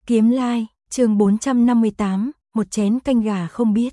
Kiếm Lai, chương 458, một chén canh gà không biết.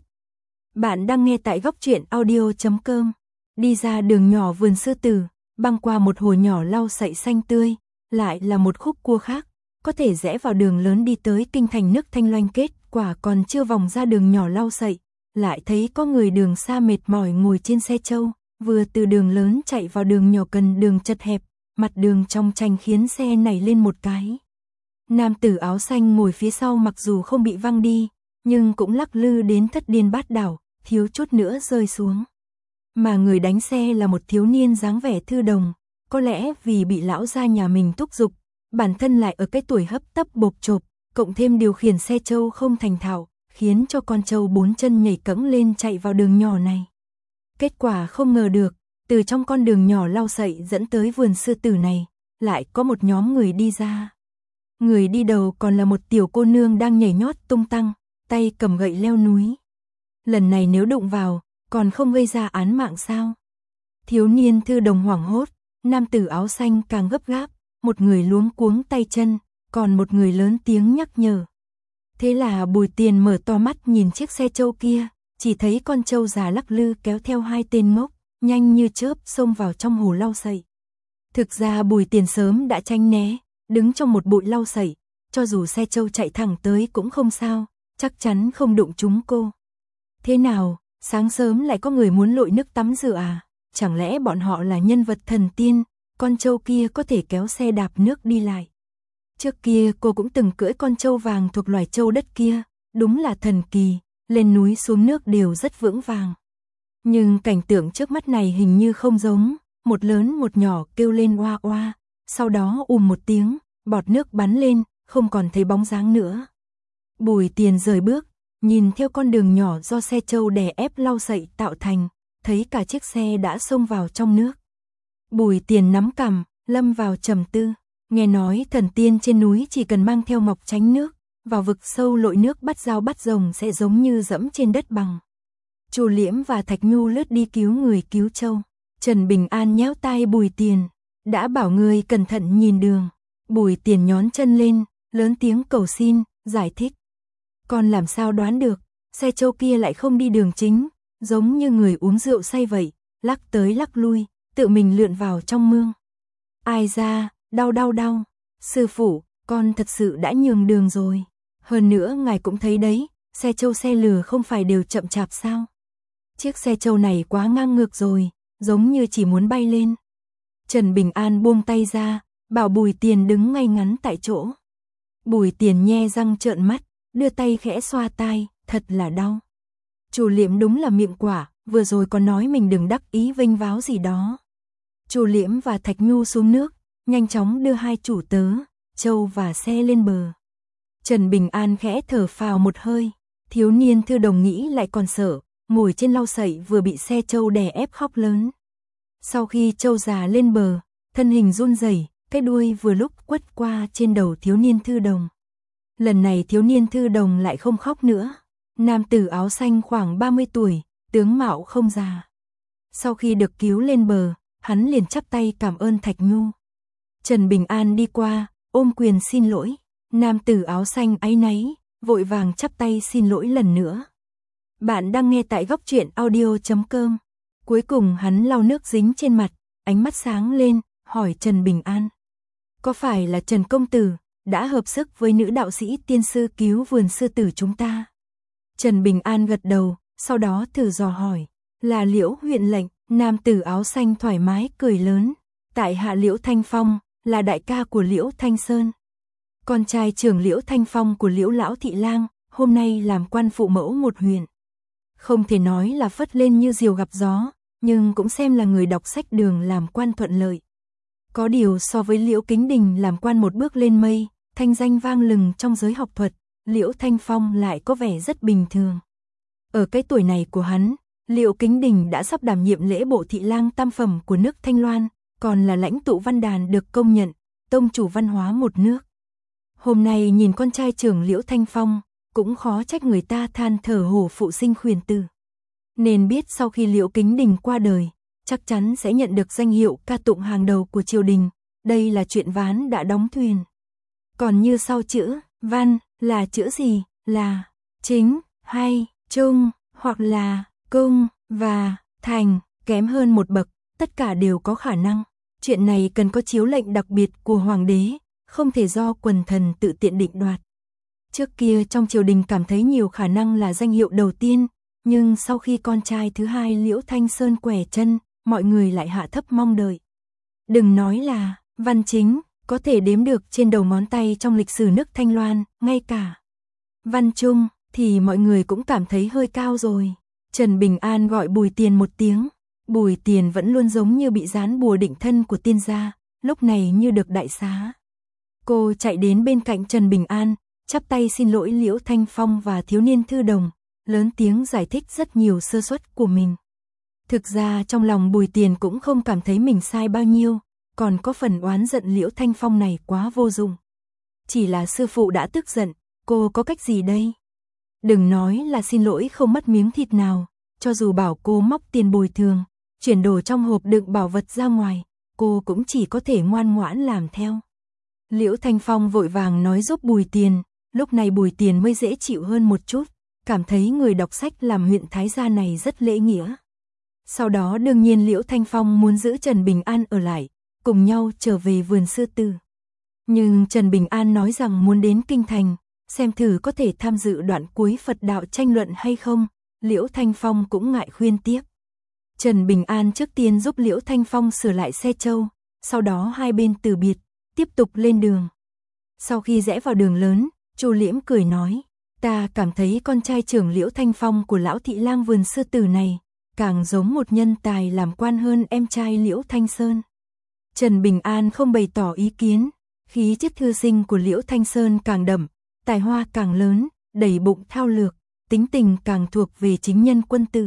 Bạn đang nghe tại góc truyện audio.com. Đi ra đường nhỏ vườn sư tử, băng qua một hồ nhỏ lau sậy xanh tươi, lại là một khúc cua khác, có thể rẽ vào đường lớn đi tới kinh thành nước Thanh Loanh. Kết quả còn chưa vòng ra đường nhỏ lau sậy, lại thấy có người đường xa mệt mỏi ngồi trên xe trâu, vừa từ đường lớn chạy vào đường nhỏ cần đường chật hẹp, mặt đường trong tranh khiến xe nảy lên một cái. Nam tử áo xanh ngồi phía sau mặc dù không bị văng đi, nhưng cũng lắc lư đến thất điên bát đảo, thiếu chút nữa rơi xuống. Mà người đánh xe là một thiếu niên dáng vẻ thư đồng, có lẽ vì bị lão gia nhà mình thúc giục, bản thân lại ở cái tuổi hấp tấp bộp chộp, cộng thêm điều khiển xe trâu không thành thạo, khiến cho con trâu bốn chân nhảy cẫng lên chạy vào đường nhỏ này. Kết quả không ngờ được, từ trong con đường nhỏ lau sậy dẫn tới vườn sư tử này, lại có một nhóm người đi ra. Người đi đầu còn là một tiểu cô nương đang nhảy nhót tung tăng, tay cầm gậy leo núi. Lần này nếu đụng vào, còn không gây ra án mạng sao? Thiếu niên thư đồng hoảng hốt, nam tử áo xanh càng gấp gáp, một người luống cuống tay chân, còn một người lớn tiếng nhắc nhở. Thế là Bùi Tiền mở to mắt nhìn chiếc xe trâu kia, chỉ thấy con trâu già lắc lư kéo theo hai tên ngốc, nhanh như chớp xông vào trong hồ lau sậy. Thực ra Bùi Tiền sớm đã tránh né, đứng trong một bụi lau sậy, cho dù xe trâu chạy thẳng tới cũng không sao, chắc chắn không đụng chúng cô. Thế nào, sáng sớm lại có người muốn lội nước tắm rửa à? Chẳng lẽ bọn họ là nhân vật thần tiên, con trâu kia có thể kéo xe đạp nước đi lại. Trước kia cô cũng từng cưỡi con trâu vàng thuộc loài trâu đất kia, đúng là thần kỳ, lên núi xuống nước đều rất vững vàng. Nhưng cảnh tượng trước mắt này hình như không giống, một lớn một nhỏ kêu lên oa oa, sau đó một tiếng, bọt nước bắn lên, không còn thấy bóng dáng nữa. Bùi Tiền rời bước, nhìn theo con đường nhỏ do xe trâu đè ép lau sậy tạo thành, thấy cả chiếc xe đã xông vào trong nước. Bùi Tiền nắm cằm, lâm vào trầm tư, nghe nói thần tiên trên núi chỉ cần mang theo ngọc tránh nước, vào vực sâu lội nước bắt dao bắt rồng sẽ giống như dẫm trên đất bằng. Chu Liễm và Thạch Nhu lướt đi cứu người cứu trâu. Trần Bình An nhéo tai Bùi Tiền, đã bảo người cẩn thận nhìn đường. Bùi Tiền nhón chân lên, lớn tiếng cầu xin, giải thích. Con làm sao đoán được, xe trâu kia lại không đi đường chính, giống như người uống rượu say vậy, lắc tới lắc lui, tự mình lượn vào trong mương. Ai ra, đau, sư phụ, con thật sự đã nhường đường rồi. Hơn nữa ngài cũng thấy đấy, xe trâu xe lừa không phải đều chậm chạp sao? Chiếc xe trâu này quá ngang ngược rồi, giống như chỉ muốn bay lên. Trần Bình An buông tay ra, bảo Bùi Tiền đứng ngay ngắn tại chỗ. Bùi Tiền nhe răng trợn mắt, đưa tay khẽ xoa tai, thật là đau. Chu Liễm đúng là miệng quả, vừa rồi còn nói mình đừng đắc ý vênh váo gì đó. Chu Liễm và Thạch Nhu xuống nước, nhanh chóng đưa hai chủ tớ, trâu và xe lên bờ. Trần Bình An khẽ thở phào một hơi, thiếu niên thư đồng nghĩ lại còn sợ, ngồi trên lau sậy vừa bị xe trâu đè ép khóc lớn. Sau khi trâu già lên bờ, thân hình run rẩy, cái đuôi vừa lúc quất qua trên đầu thiếu niên thư đồng. Lần này thiếu niên thư đồng lại không khóc nữa. Nam tử áo xanh khoảng 30 tuổi, tướng mạo không già. Sau khi được cứu lên bờ, hắn liền chắp tay cảm ơn Thạch Nhu. Trần Bình An đi qua, ôm quyền xin lỗi. Nam tử áo xanh áy náy, vội vàng chắp tay xin lỗi lần nữa. Bạn đang nghe tại góc truyện audio.com. Cuối cùng hắn lau nước dính trên mặt, ánh mắt sáng lên, hỏi Trần Bình An. Có phải là Trần Công Tử đã hợp sức với nữ đạo sĩ tiên sư cứu vườn sư tử chúng ta? Trần Bình An gật đầu, sau đó thử dò hỏi. Là Liễu huyện lệnh. Nam tử áo xanh thoải mái cười lớn. Tại hạ Liễu Thanh Phong, là đại ca của Liễu Thanh Sơn. Con trai trưởng Liễu Thanh Phong của Liễu Lão Thị Lang, hôm nay làm quan phụ mẫu một huyện. Không thể nói là phất lên như diều gặp gió, nhưng cũng xem là người đọc sách đường làm quan thuận lợi. Có điều so với Liễu Kính Đình làm quan một bước lên mây, thanh danh vang lừng trong giới học thuật, Liễu Thanh Phong lại có vẻ rất bình thường. Ở cái tuổi này của hắn, Liễu Kính Đình đã sắp đảm nhiệm lễ bộ thị lang tam phẩm của nước Thanh Loan, còn là lãnh tụ văn đàn được công nhận, tông chủ văn hóa một nước. Hôm nay nhìn con trai trưởng Liễu Thanh Phong, cũng khó trách người ta than thở hổ phụ sinh khuyển tử. Nên biết sau khi Liễu Kính Đình qua đời, chắc chắn sẽ nhận được danh hiệu ca tụng hàng đầu của triều đình, đây là chuyện ván đã đóng thuyền. Còn như sau chữ, Văn, là chữ gì, là chính, hay, trung, hoặc là cung, và thành, kém hơn một bậc, tất cả đều có khả năng. Chuyện này cần có chiếu lệnh đặc biệt của hoàng đế, không thể do quần thần tự tiện định đoạt. Trước kia trong triều đình cảm thấy nhiều khả năng là danh hiệu đầu tiên, nhưng sau khi con trai thứ hai Liễu Thanh Sơn quẻ chân, mọi người lại hạ thấp mong đợi. Đừng nói là văn chính, có thể đếm được trên đầu ngón tay trong lịch sử nước Thanh Loan, ngay cả văn trung thì mọi người cũng cảm thấy hơi cao rồi. Trần Bình An gọi Bùi Tiền một tiếng. Bùi Tiền vẫn luôn giống như bị dán bùa định thân của tiên gia, lúc này như được đại xá. Cô chạy đến bên cạnh Trần Bình An, chắp tay xin lỗi Liễu Thanh Phong và thiếu niên thư đồng, lớn tiếng giải thích rất nhiều sơ suất của mình. Thực ra trong lòng Bùi Tiền cũng không cảm thấy mình sai bao nhiêu, còn có phần oán giận Liễu Thanh Phong này quá vô dụng. Chỉ là sư phụ đã tức giận, cô có cách gì đây? Đừng nói là xin lỗi không mất miếng thịt nào, cho dù bảo cô móc tiền bồi thường, chuyển đồ trong hộp đựng bảo vật ra ngoài, cô cũng chỉ có thể ngoan ngoãn làm theo. Liễu Thanh Phong vội vàng nói giúp Bùi Tiền, lúc này Bùi Tiền mới dễ chịu hơn một chút, cảm thấy người đọc sách làm huyện Thái Gia này rất lễ nghĩa. Sau đó đương nhiên Liễu Thanh Phong muốn giữ Trần Bình An ở lại, cùng nhau trở về vườn sư tử. Nhưng Trần Bình An nói rằng muốn đến Kinh Thành, xem thử có thể tham dự đoạn cuối Phật đạo tranh luận hay không, Liễu Thanh Phong cũng ngại khuyên tiếp. Trần Bình An trước tiên giúp Liễu Thanh Phong sửa lại xe trâu, sau đó hai bên từ biệt, tiếp tục lên đường. Sau khi rẽ vào đường lớn, Chu Liễm cười nói, ta cảm thấy con trai trưởng Liễu Thanh Phong của lão thị lang vườn sư tử này, càng giống một nhân tài làm quan hơn em trai Liễu Thanh Sơn. Trần Bình An không bày tỏ ý kiến, khí chất thư sinh của Liễu Thanh Sơn càng đậm, tài hoa càng lớn, đầy bụng thao lược, tính tình càng thuộc về chính nhân quân tử.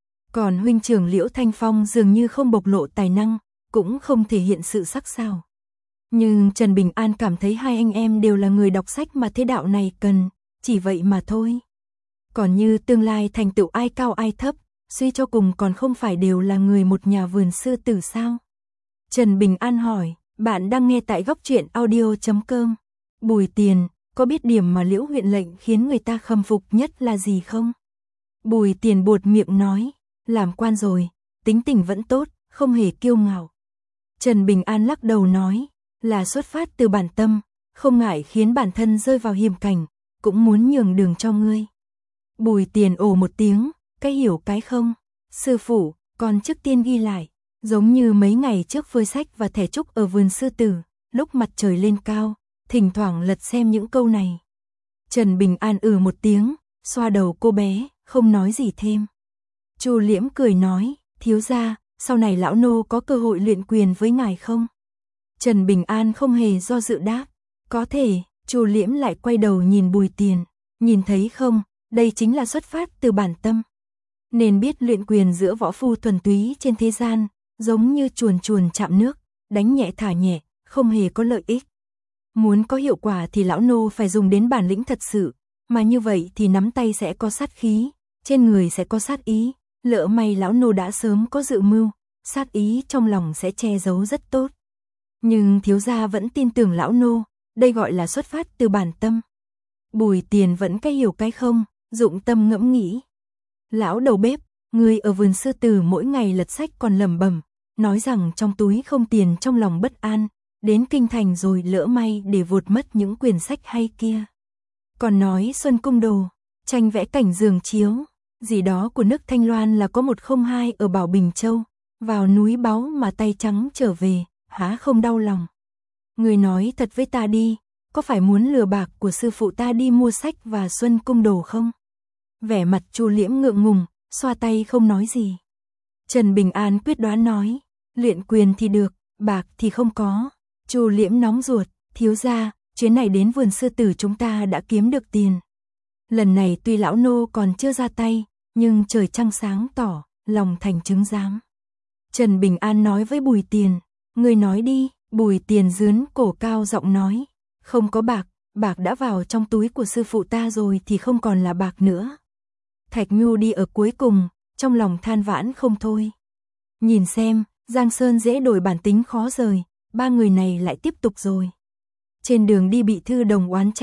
Còn huynh trưởng Liễu Thanh Phong dường như không bộc lộ tài năng, cũng không thể hiện sự sắc sảo. Nhưng Trần Bình An cảm thấy hai anh em đều là người đọc sách mà thế đạo này cần, chỉ vậy mà thôi. Còn như tương lai thành tựu ai cao ai thấp, suy cho cùng còn không phải đều là người một nhà vườn sư tử sao? Trần Bình An hỏi, bạn đang nghe tại góc truyện audio.com. Bùi Tiền, có biết điểm mà Liễu huyện lệnh khiến người ta khâm phục nhất là gì không? Bùi Tiền buột miệng nói, làm quan rồi, tính tình vẫn tốt, không hề kiêu ngạo. Trần Bình An lắc đầu nói, là xuất phát từ bản tâm, không ngại khiến bản thân rơi vào hiểm cảnh, cũng muốn nhường đường cho ngươi. Bùi Tiền ồ một tiếng, cái hiểu cái không. Sư phụ, con trước tiên ghi lại, giống như mấy ngày trước phơi sách và thẻ trúc ở vườn sư tử, lúc mặt trời lên cao, thỉnh thoảng lật xem những câu này. Trần Bình An một tiếng, xoa đầu cô bé, không nói gì thêm. Chu Liễm cười nói, thiếu gia, sau này lão nô có cơ hội luyện quyền với ngài không? Trần Bình An không hề do dự đáp, có thể. Chu Liễm lại quay đầu nhìn Bùi Tiền, nhìn thấy không, đây chính là xuất phát từ bản tâm. Nên biết luyện quyền giữa võ phu thuần túy trên thế gian, giống như chuồn chuồn chạm nước, đánh nhẹ thả nhẹ, không hề có lợi ích. Muốn có hiệu quả thì lão nô phải dùng đến bản lĩnh thật sự, mà như vậy thì nắm tay sẽ có sát khí, trên người sẽ có sát ý, lỡ may lão nô đã sớm có dự mưu, sát ý trong lòng sẽ che giấu rất tốt. Nhưng thiếu gia vẫn tin tưởng lão nô, đây gọi là xuất phát từ bản tâm. Bùi Tiền vẫn cái hiểu cái không, dụng tâm ngẫm nghĩ. Lão đầu bếp, người ở vườn sư tử mỗi ngày lật sách còn lẩm bẩm, nói rằng trong túi không tiền trong lòng bất an, đến kinh thành rồi lỡ may để vụt mất những quyển sách hay kia. Còn nói Xuân Cung Đồ, tranh vẽ cảnh giường chiếu, gì đó của nước Thanh Loan là có 102 ở Bảo Bình Châu, vào núi báu mà tay trắng trở về, há không đau lòng. Người nói thật với ta đi, có phải muốn lừa bạc của sư phụ ta đi mua sách và Xuân Cung Đồ không? Vẻ mặt Chu Liễm ngượng ngùng, xoa tay không nói gì. Trần Bình An quyết đoán nói, luyện quyền thì được, bạc thì không có. Chu Liễm nóng ruột, thiếu gia, chuyến này đến vườn sư tử chúng ta đã kiếm được tiền. Lần này tuy lão nô còn chưa ra tay, nhưng trời trăng sáng tỏ, lòng thành chứng giám. Trần Bình An nói với Bùi Tiền, người nói đi. Bùi Tiền dướn cổ cao giọng nói, không có bạc, bạc đã vào trong túi của sư phụ ta rồi thì không còn là bạc nữa. Thạch Nhu đi ở cuối cùng, trong lòng than vãn không thôi. Nhìn xem, Giang Sơn dễ đổi bản tính khó rời, ba người này lại tiếp tục rồi. Trên đường đi bị thư đồng oán trách,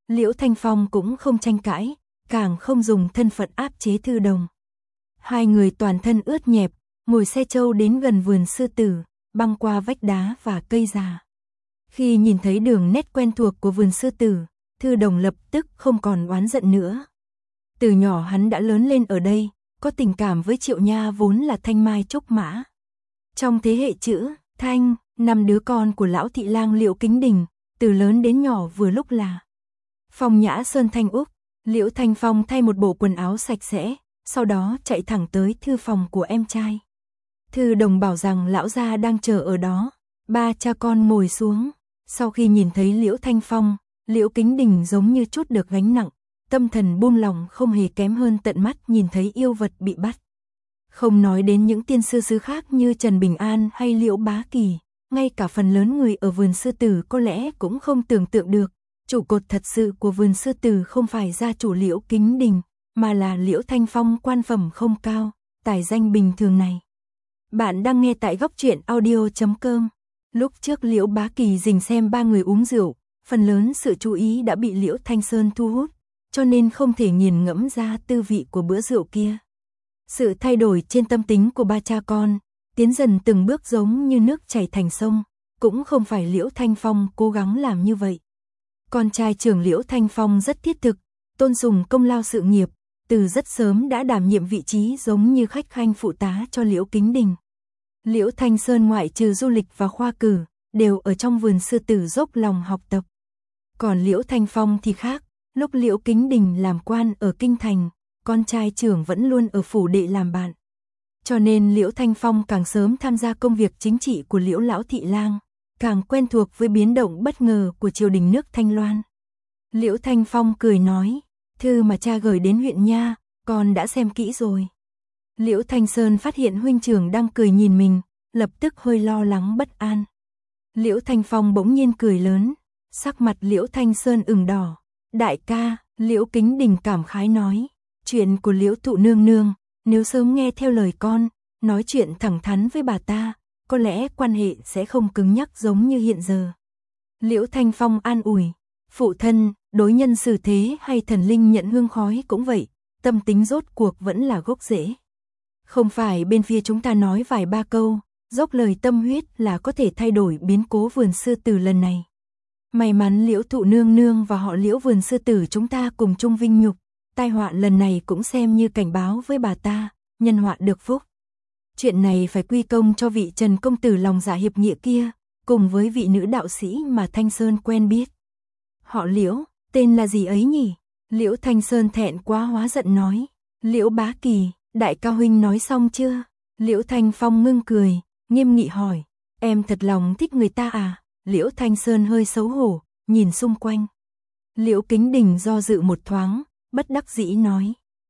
Liễu Thanh Phong cũng không tranh cãi, càng không dùng thân phận áp chế Thư Đồng. Hai người toàn thân ướt nhẹp, ngồi xe trâu đến gần vườn sư tử, băng qua vách đá và cây già. Khi nhìn thấy đường nét quen thuộc của vườn sư tử, Thư Đồng lập tức không còn oán giận nữa. Từ nhỏ hắn đã lớn lên ở đây, có tình cảm với Triệu Nha vốn là thanh mai trúc mã. Trong thế hệ chữ Thanh, 5 đứa con của lão thị lang Liễu Kính Đình, từ lớn đến nhỏ vừa lúc là Phong Nhã Sơn Thanh Úc. Liễu Thanh Phong thay một bộ quần áo sạch sẽ, sau đó chạy thẳng tới thư phòng của em trai. Thư Đồng bảo rằng lão gia đang chờ ở đó. Ba cha con ngồi xuống, sau khi nhìn thấy Liễu Thanh Phong, Liễu Kính Đình giống như trút được gánh nặng, tâm thần buông lòng không hề kém hơn tận mắt nhìn thấy yêu vật bị bắt. Không nói đến những tiên sư sứ khác như Trần Bình An hay Liễu Bá Kỳ, ngay cả phần lớn người ở vườn sư tử có lẽ cũng không tưởng tượng được, trụ cột thật sự của vườn sư tử không phải gia chủ Liễu Kính Đình, mà là Liễu Thanh Phong quan phẩm không cao, tài danh bình thường này. Bạn đang nghe tại góc truyện audio.com. Lúc trước Liễu Bá Kỳ dình xem ba người uống rượu, phần lớn sự chú ý đã bị Liễu Thanh Sơn thu hút, cho nên không thể nghiền ngẫm ra tư vị của bữa rượu kia. Sự thay đổi trên tâm tính của ba cha con, tiến dần từng bước giống như nước chảy thành sông, cũng không phải Liễu Thanh Phong cố gắng làm như vậy. Con trai trưởng Liễu Thanh Phong rất thiết thực, tôn sùng công lao sự nghiệp, từ rất sớm đã đảm nhiệm vị trí giống như khách khanh phụ tá cho Liễu Kính Đình. Liễu Thanh Sơn ngoại trừ du lịch và khoa cử, đều ở trong vườn sư tử dốc lòng học tập. Còn Liễu Thanh Phong thì khác, lúc Liễu Kính Đình làm quan ở Kinh Thành, con trai trưởng vẫn luôn ở phủ đệ làm bạn. Cho nên Liễu Thanh Phong càng sớm tham gia công việc chính trị của Liễu Lão Thị Lang, càng quen thuộc với biến động bất ngờ của triều đình nước Thanh Loan. Liễu Thanh Phong cười nói, thư mà cha gửi đến huyện nha, con đã xem kỹ rồi. Liễu Thanh Sơn phát hiện huynh trưởng đang cười nhìn mình, lập tức hơi lo lắng bất an. Liễu Thanh Phong bỗng nhiên cười lớn, sắc mặt Liễu Thanh Sơn ửng đỏ. Đại ca, Liễu Kính Đình cảm khái nói, chuyện của Liễu Thụ nương nương, nếu sớm nghe theo lời con, nói chuyện thẳng thắn với bà ta, có lẽ quan hệ sẽ không cứng nhắc giống như hiện giờ. Liễu Thanh Phong an ủi, phụ thân, đối nhân xử thế hay thần linh nhận hương khói cũng vậy, tâm tính rốt cuộc vẫn là gốc rễ. Không phải bên phía chúng ta nói vài ba câu, dốc lời tâm huyết là có thể thay đổi biến cố vườn sư tử lần này. May mắn Liễu Thụ nương nương và họ Liễu vườn sư tử chúng ta cùng chung vinh nhục, tai họa lần này cũng xem như cảnh báo với bà ta, nhân họa được phúc. Chuyện này phải quy công cho vị Trần công tử lòng dạ hiệp nghĩa kia, cùng với vị nữ đạo sĩ mà Thanh Sơn quen biết. Họ Liễu, tên là gì ấy nhỉ? Liễu Thanh Sơn thẹn quá hóa giận nói, Liễu Bá Kỳ. Đại ca huynh nói xong chưa? Liễu Thanh Phong ngưng cười, nghiêm nghị hỏi, em thật lòng thích người ta à? Liễu Thanh Sơn hơi xấu hổ, nhìn xung quanh. Liễu Kính Đình do dự một thoáng, bất đắc dĩ nói,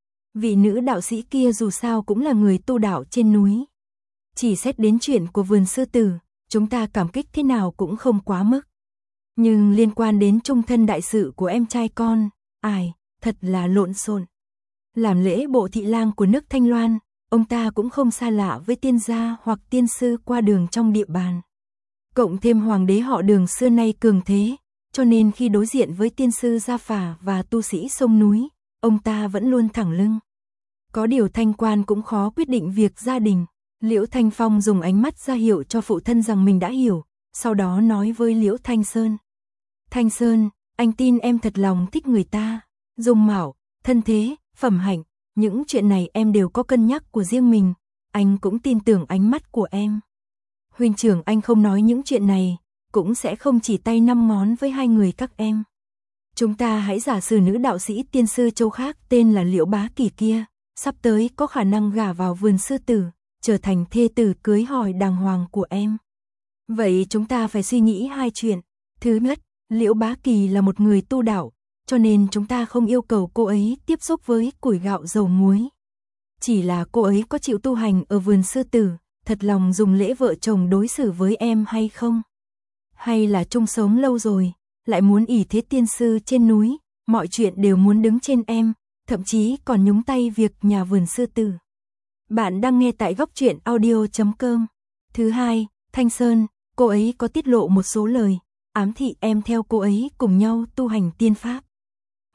vị nữ đạo sĩ kia dù sao cũng là người tu đạo trên núi. Chỉ xét đến chuyện của vườn sư tử, chúng ta cảm kích thế nào cũng không quá mức. Nhưng liên quan đến chung thân đại sự của em trai con, ai, thật là lộn xộn. Làm lễ bộ thị lang của nước Thanh Loan, ông ta cũng không xa lạ với tiên gia hoặc tiên sư qua đường trong địa bàn. Cộng thêm hoàng đế họ Đường xưa nay cường thế, cho nên khi đối diện với tiên sư gia phả và tu sĩ sông núi, ông ta vẫn luôn thẳng lưng. Có điều Thanh quan cũng khó quyết định việc gia đình. Liễu Thanh Phong dùng ánh mắt ra hiệu cho phụ thân rằng mình đã hiểu, sau đó nói với Liễu Thanh Sơn. Thanh Sơn, anh tin em thật lòng thích người ta, dung mạo, thân thế, phẩm hạnh, những chuyện này em đều có cân nhắc của riêng mình, anh cũng tin tưởng ánh mắt của em. Huynh trưởng anh không nói những chuyện này, cũng sẽ không chỉ tay năm ngón với hai người các em. Chúng ta hãy giả sử nữ đạo sĩ tiên sư châu khác tên là Liễu Bá Kỳ kia, sắp tới có khả năng gả vào vườn sư tử, trở thành thê tử cưới hỏi đàng hoàng của em. Vậy chúng ta phải suy nghĩ hai chuyện. Thứ nhất, Liễu Bá Kỳ là một người tu đạo, cho nên chúng ta không yêu cầu cô ấy tiếp xúc với củi gạo dầu muối. Chỉ là cô ấy có chịu tu hành ở vườn sư tử, thật lòng dùng lễ vợ chồng đối xử với em hay không? Hay là chung sống lâu rồi, lại muốn ỷ thế tiên sư trên núi, mọi chuyện đều muốn đứng trên em, thậm chí còn nhúng tay việc nhà vườn sư tử. Bạn đang nghe tại góc truyện audio.com. Thứ hai, Thanh Sơn, cô ấy có tiết lộ một số lời, ám thị em theo cô ấy cùng nhau tu hành tiên pháp.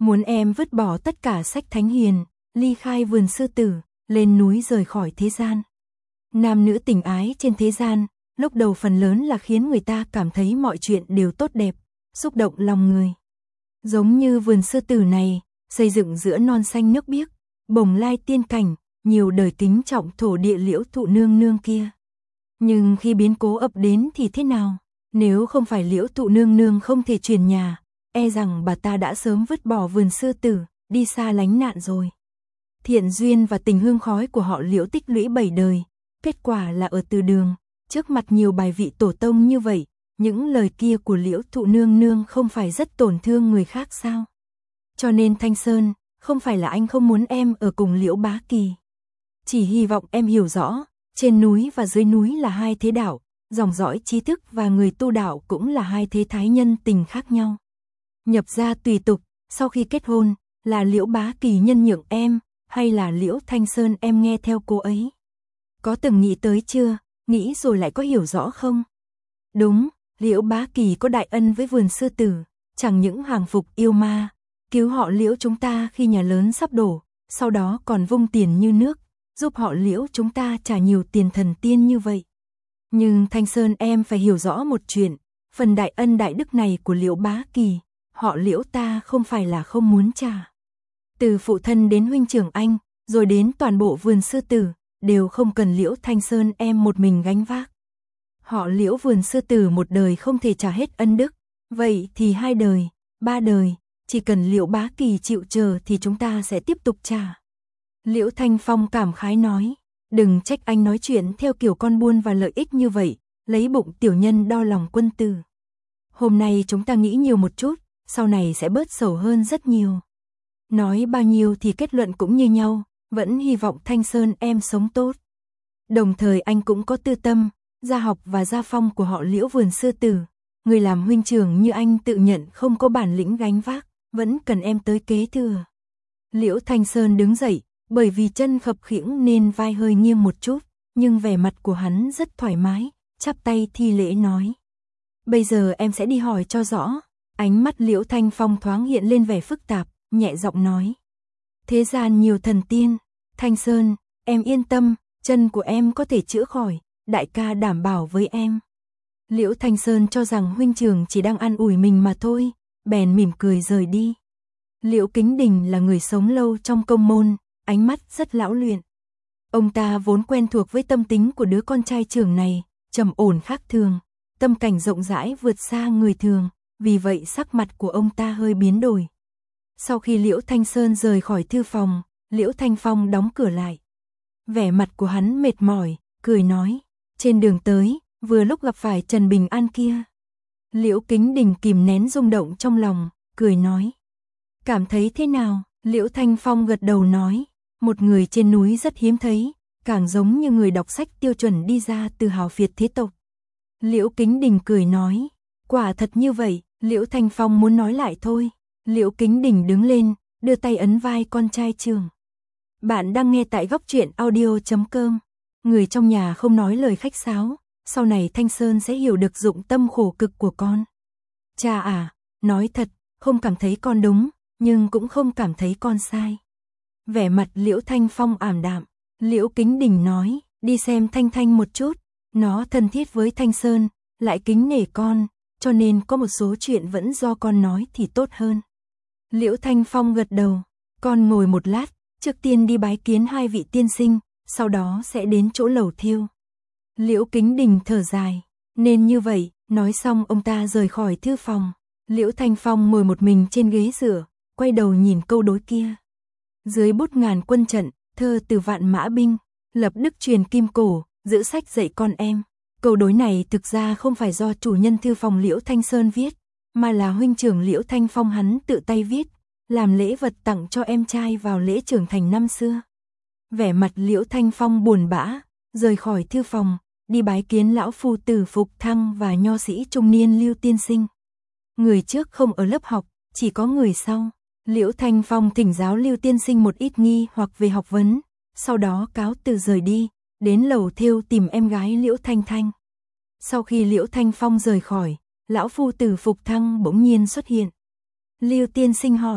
muốn em vứt bỏ tất cả sách thánh hiền, ly khai vườn sư tử, lên núi rời khỏi thế gian. Nam nữ tình ái trên thế gian, lúc đầu phần lớn là khiến người ta cảm thấy mọi chuyện đều tốt đẹp, xúc động lòng người. Giống như vườn sư tử này, xây dựng giữa non xanh nước biếc, bồng lai tiên cảnh, nhiều đời kính trọng thổ địa Liễu Thụ Nương Nương kia. Nhưng khi biến cố ập đến thì thế nào? Nếu không phải Liễu Thụ Nương Nương không thể chuyển nhà, e rằng bà ta đã sớm vứt bỏ vườn sư tử, đi xa lánh nạn rồi. Thiện duyên và tình hương khói của họ Liễu tích lũy 7 đời, kết quả là ở từ đường, trước mặt nhiều bài vị tổ tông như vậy, những lời kia của Liễu Thụ Nương Nương không phải rất tổn thương người khác sao? Cho nên Thanh Sơn, không phải là anh không muốn em ở cùng Liễu Bá Kỳ. Chỉ hy vọng em hiểu rõ, trên núi và dưới núi là hai thế đạo, dòng dõi trí thức và người tu đạo cũng là hai thế thái nhân tình khác nhau. Nhập gia tùy tục, sau khi kết hôn, là Liễu Bá Kỳ nhân nhượng em, hay là Liễu Thanh Sơn em nghe theo cô ấy? Có từng nghĩ tới chưa, nghĩ rồi lại có hiểu rõ không? Đúng, Liễu Bá Kỳ có đại ân với vườn sư tử, chẳng những hàng phục yêu ma, cứu họ Liễu chúng ta khi nhà lớn sắp đổ, sau đó còn vung tiền như nước, giúp họ Liễu chúng ta trả nhiều tiền thần tiên như vậy. Nhưng Thanh Sơn em phải hiểu rõ một chuyện, phần đại ân đại đức này của Liễu Bá Kỳ, họ Liễu ta không phải là không muốn trả. Từ phụ thân đến huynh trưởng anh, rồi đến toàn bộ vườn sư tử, đều không cần Liễu Thanh Sơn em một mình gánh vác. Họ Liễu vườn sư tử một đời không thể trả hết ân đức, vậy thì 2 đời, 3 đời, chỉ cần Liễu Bá Kỳ chịu chờ thì chúng ta sẽ tiếp tục trả. Liễu Thanh Phong cảm khái nói, đừng trách anh nói chuyện theo kiểu con buôn và lợi ích như vậy, lấy bụng tiểu nhân đo lòng quân tử. Hôm nay chúng ta nghĩ nhiều một chút, sau này sẽ bớt sầu hơn rất nhiều. Nói bao nhiêu thì kết luận cũng như nhau, vẫn hy vọng Thanh Sơn em sống tốt. Đồng thời anh cũng có tư tâm, gia học và gia phong của họ Liễu vườn sư tử. Người làm huynh trưởng như anh tự nhận không có bản lĩnh gánh vác, vẫn cần em tới kế thừa. Liễu Thanh Sơn đứng dậy, bởi vì chân khập khiễng nên vai hơi nghiêng một chút, nhưng vẻ mặt của hắn rất thoải mái, chắp tay thi lễ nói. Bây giờ em sẽ đi hỏi cho rõ. Ánh mắt Liễu Thanh Phong thoáng hiện lên vẻ phức tạp, nhẹ giọng nói. Thế gian nhiều thần tiên, Thanh Sơn, em yên tâm, chân của em có thể chữa khỏi, đại ca đảm bảo với em. Liễu Thanh Sơn cho rằng huynh trưởng chỉ đang an ủi mình mà thôi, bèn mỉm cười rời đi. Liễu Kính Đình là người sống lâu trong công môn, ánh mắt rất lão luyện. Ông ta vốn quen thuộc với tâm tính của đứa con trai trưởng này, trầm ổn khác thường, tâm cảnh rộng rãi vượt xa người thường, vì vậy sắc mặt của ông ta hơi biến đổi. Sau khi Liễu Thanh Sơn rời khỏi thư phòng, Liễu Thanh Phong đóng cửa lại. Vẻ mặt của hắn mệt mỏi, cười nói, trên đường tới, vừa lúc gặp phải Trần Bình An kia. Liễu Kính Đình kìm nén rung động trong lòng, cười nói. Cảm thấy thế nào? Liễu Thanh Phong gật đầu nói, một người trên núi rất hiếm thấy, càng giống như người đọc sách tiêu chuẩn đi ra từ hào phiệt thế tộc. Liễu Kính Đình cười nói, quả thật như vậy. Liễu Thanh Phong muốn nói lại thôi. Liễu Kính Đình đứng lên, đưa tay ấn vai con trai trường. Bạn đang nghe tại góc truyện audio.com. Người trong nhà không nói lời khách sáo, sau này Thanh Sơn sẽ hiểu được dụng tâm khổ cực của con. Cha à, nói thật, không cảm thấy con đúng, nhưng cũng không cảm thấy con sai. Vẻ mặt Liễu Thanh Phong ảm đạm. Liễu Kính Đình nói, đi xem Thanh Thanh một chút, nó thân thiết với Thanh Sơn, lại kính nể con, cho nên có một số chuyện vẫn do con nói thì tốt hơn. Liễu Thanh Phong gật đầu, con ngồi một lát, trước tiên đi bái kiến 2 vị tiên sinh, sau đó sẽ đến chỗ lầu thiêu. Liễu Kính Đình thở dài, nên như vậy, nói xong ông ta rời khỏi thư phòng. Liễu Thanh Phong ngồi một mình trên ghế dựa, quay đầu nhìn câu đối kia. Dưới bút ngàn quân trận, thơ từ vạn mã binh, lập đức truyền kim cổ, giữ sách dạy con em. Câu đối này thực ra không phải do chủ nhân thư phòng Liễu Thanh Sơn viết, mà là huynh trưởng Liễu Thanh Phong hắn tự tay viết, làm lễ vật tặng cho em trai vào lễ trưởng thành năm xưa. Vẻ mặt Liễu Thanh Phong buồn bã, rời khỏi thư phòng, đi bái kiến lão phu tử Phục Thăng và nho sĩ trung niên Lưu tiên sinh. Người trước không ở lớp học, chỉ có người sau. Liễu Thanh Phong thỉnh giáo Lưu tiên sinh một ít nghi hoặc về học vấn, sau đó cáo từ rời đi, đến lầu thiêu tìm em gái Liễu Thanh Thanh. Sau khi Liễu Thanh Phong rời khỏi, lão phu tử Phục Thăng bỗng nhiên xuất hiện. Lưu tiên sinh hỏi,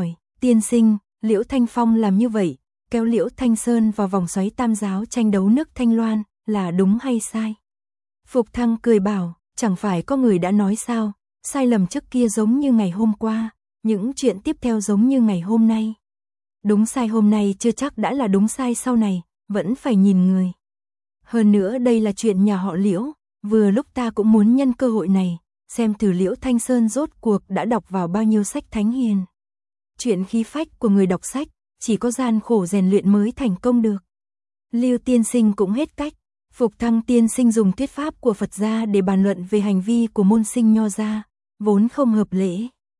tiên sinh, Liễu Thanh Phong làm như vậy, kéo Liễu Thanh Sơn vào vòng xoáy tam giáo tranh đấu nước Thanh Loan, là đúng hay sai? Phục Thăng cười bảo, chẳng phải có người đã nói sao, sai lầm trước kia giống như ngày hôm qua, những chuyện tiếp theo giống như ngày hôm nay. Đúng sai hôm nay chưa chắc đã là đúng sai sau này, vẫn phải nhìn người. Hơn nữa đây là chuyện nhà họ Liễu, vừa lúc ta cũng muốn nhân cơ hội này, xem thử Liễu Thanh Sơn rốt cuộc đã đọc vào bao nhiêu sách thánh hiền. Chuyện khí phách của người đọc sách, chỉ có gian khổ rèn luyện mới thành công được. Lưu tiên sinh cũng hết cách, Phục Thăng tiên sinh dùng thuyết pháp của Phật gia để bàn luận về hành vi của môn sinh nho gia, vốn không hợp lễ.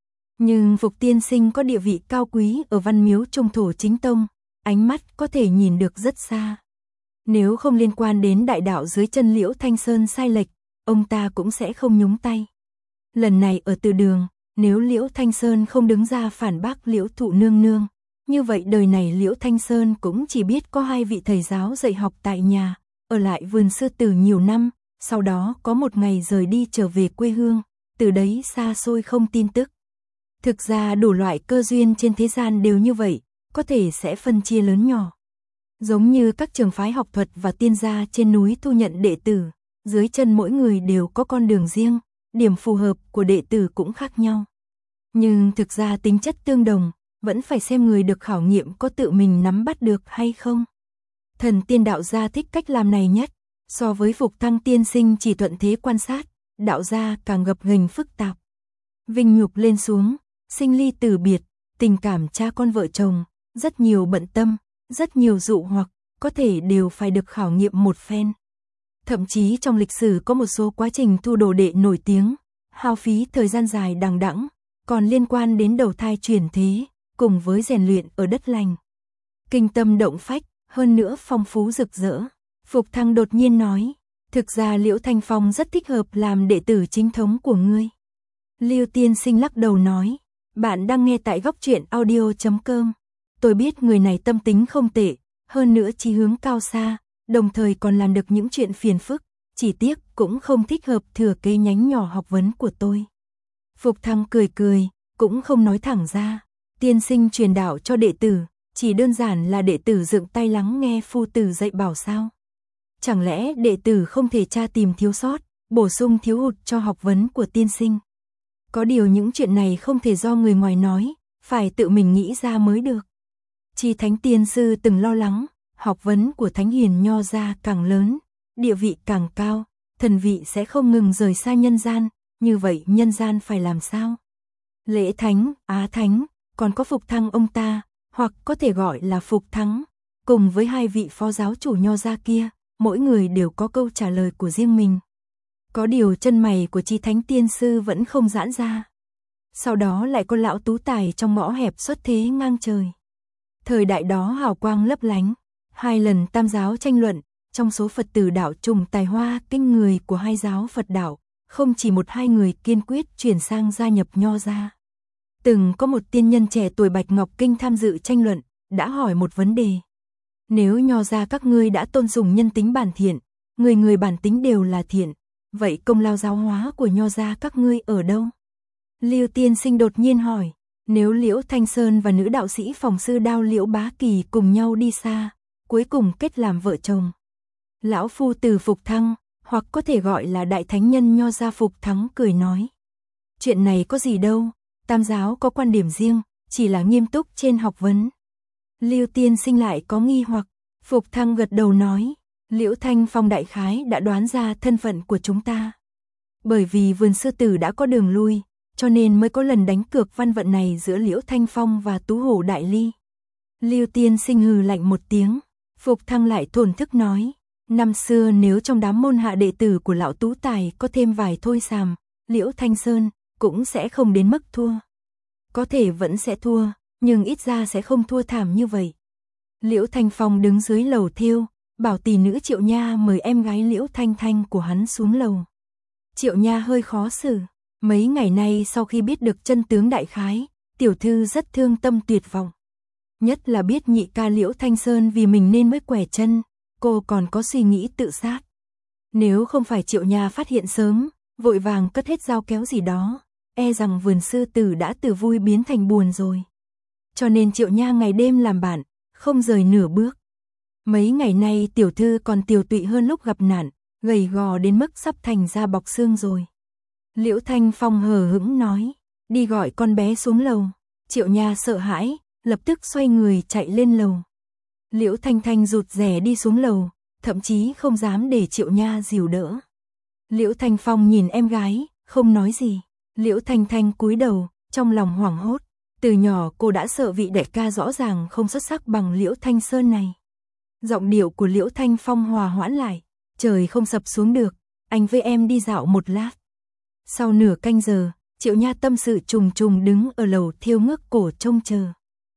Nhưng Phục tiên sinh có địa vị cao quý ở Văn Miếu Trung Thổ Chính Tông, ánh mắt có thể nhìn được rất xa. Nếu không liên quan đến đại đạo dưới chân Liễu Thanh Sơn sai lệch, ông ta cũng sẽ không nhúng tay. Lần này ở từ đường, nếu Liễu Thanh Sơn không đứng ra phản bác Liễu Thụ Nương Nương, như vậy đời này Liễu Thanh Sơn cũng chỉ biết có 2 vị thầy giáo dạy học tại nhà, ở lại vườn sư tử nhiều năm, sau đó có một ngày rời đi trở về quê hương, từ đấy xa xôi không tin tức. Thực ra đủ loại cơ duyên trên thế gian đều như vậy, có thể sẽ phân chia lớn nhỏ. Giống như các trường phái học thuật và tiên gia trên núi thu nhận đệ tử, dưới chân mỗi người đều có con đường riêng, điểm phù hợp của đệ tử cũng khác nhau. Nhưng thực ra tính chất tương đồng, vẫn phải xem người được khảo nghiệm có tự mình nắm bắt được hay không. Thần tiên đạo gia thích cách làm này nhất, so với Phục Thăng tiên sinh chỉ thuận thế quan sát, đạo gia càng gập ghềnh phức tạp. Vinh nhục lên xuống, sinh ly tử biệt, tình cảm cha con vợ chồng, rất nhiều bận tâm, rất nhiều dụ hoặc, có thể đều phải được khảo nghiệm một phen. Thậm chí trong lịch sử có một số quá trình thu đồ đệ nổi tiếng, hao phí thời gian dài đằng đẵng, còn liên quan đến đầu thai chuyển thế, cùng với rèn luyện ở đất lành. Kinh tâm động phách, hơn nữa phong phú rực rỡ. Phục Thăng đột nhiên nói, thực ra Liễu Thanh Phong rất thích hợp làm đệ tử chính thống của ngươi. Lưu tiên sinh lắc đầu nói, bạn đang nghe tại góc truyện audio.com. Tôi biết người này tâm tính không tệ, hơn nữa chí hướng cao xa, đồng thời còn làm được những chuyện phiền phức, chỉ tiếc cũng không thích hợp thừa kế nhánh nhỏ học vấn của tôi. Phục Thăng cười cười, cũng không nói thẳng ra, tiên sinh truyền đạo cho đệ tử, chỉ đơn giản là đệ tử dựng tay lắng nghe phu tử dạy bảo sao. Chẳng lẽ đệ tử không thể tra tìm thiếu sót, bổ sung thiếu hụt cho học vấn của tiên sinh? Có điều những chuyện này không thể do người ngoài nói, phải tự mình nghĩ ra mới được. Chi Thánh Tiên Sư từng lo lắng, học vấn của Thánh Hiền Nho gia càng lớn, địa vị càng cao, thần vị sẽ không ngừng rời xa nhân gian, như vậy nhân gian phải làm sao? Lễ Thánh, Á Thánh, còn có Phục Thăng ông ta, hoặc có thể gọi là Phục Thắng, cùng với 2 vị phó giáo chủ Nho gia kia, mỗi người đều có câu trả lời của riêng mình. Có điều chân mày của Chi Thánh Tiên Sư vẫn không giãn ra. Sau đó lại có lão tú tài trong ngõ hẹp xuất thế ngang trời. Thời đại đó hào quang lấp lánh, 2 lần tam giáo tranh luận, trong số Phật tử đạo trùng tài hoa kinh người của 2 giáo Phật đạo, không chỉ 1-2 người kiên quyết chuyển sang gia nhập Nho gia. Từng có một tiên nhân trẻ tuổi Bạch Ngọc Kinh tham dự tranh luận, đã hỏi một vấn đề. Nếu Nho gia các ngươi đã tôn sùng nhân tính bản thiện, người người bản tính đều là thiện, vậy công lao giáo hóa của Nho gia các ngươi ở đâu? Lưu tiên sinh đột nhiên hỏi, nếu Liễu Thanh Sơn và nữ đạo sĩ phòng sư đao Liễu Bá Kỳ cùng nhau đi xa, cuối cùng kết làm vợ chồng. Lão phu tử Phục Thăng, hoặc có thể gọi là đại thánh nhân Nho gia Phục Thắng cười nói. Chuyện này có gì đâu, tam giáo có quan điểm riêng, chỉ là nghiêm túc trên học vấn. Lưu tiên sinh lại có nghi hoặc, Phục Thăng gật đầu nói, Liễu Thanh Phong đại khái đã đoán ra thân phận của chúng ta. Bởi vì vườn sư tử đã có đường lui, cho nên mới có lần đánh cược văn vận này giữa Liễu Thanh Phong và Tú Hổ Đại Ly. Lưu tiên sinh hừ lạnh một tiếng, Phục Thăng lại thổn thức nói, năm xưa nếu trong đám môn hạ đệ tử của lão tú tài có thêm vài thôi xàm, Liễu Thanh Sơn cũng sẽ không đến mức thua. Có thể vẫn sẽ thua, nhưng ít ra sẽ không thua thảm như vậy. Liễu Thanh Phong đứng dưới lầu thêu, bảo tỷ nữ Triệu Nha mời em gái Liễu Thanh Thanh của hắn xuống lầu. Triệu Nha hơi khó xử, mấy ngày nay sau khi biết được chân tướng đại khái, tiểu thư rất thương tâm tuyệt vọng. Nhất là biết nhị ca Liễu Thanh Sơn vì mình nên mới quẻ chân, cô còn có suy nghĩ tự sát. Nếu không phải Triệu Nha phát hiện sớm, vội vàng cất hết dao kéo gì đó, e rằng vườn sư tử đã từ vui biến thành buồn rồi. cho nên Triệu Nha ngày đêm làm bạn, không rời nửa bước. Mấy ngày nay tiểu thư còn tiều tụy hơn lúc gặp nạn, gầy gò đến mức sắp thành da bọc xương rồi. Liễu Thanh Phong hờ hững nói, đi gọi con bé xuống lầu. Triệu Nha sợ hãi, lập tức xoay người chạy lên lầu. Liễu Thanh Thanh rụt rè đi xuống lầu, thậm chí không dám để Triệu Nha dìu đỡ. Liễu Thanh Phong nhìn em gái, không nói gì. Liễu Thanh Thanh cúi đầu, trong lòng hoảng hốt. Từ nhỏ cô đã sợ vị đại ca rõ ràng không xuất sắc bằng Liễu Thanh Sơn này. Giọng điệu của Liễu Thanh Phong hòa hoãn lại. Trời không sập xuống được, anh với em đi dạo một lát. Sau nửa canh giờ, Triệu Nha tâm sự trùng trùng đứng ở lầu thiêu ngước cổ trông chờ.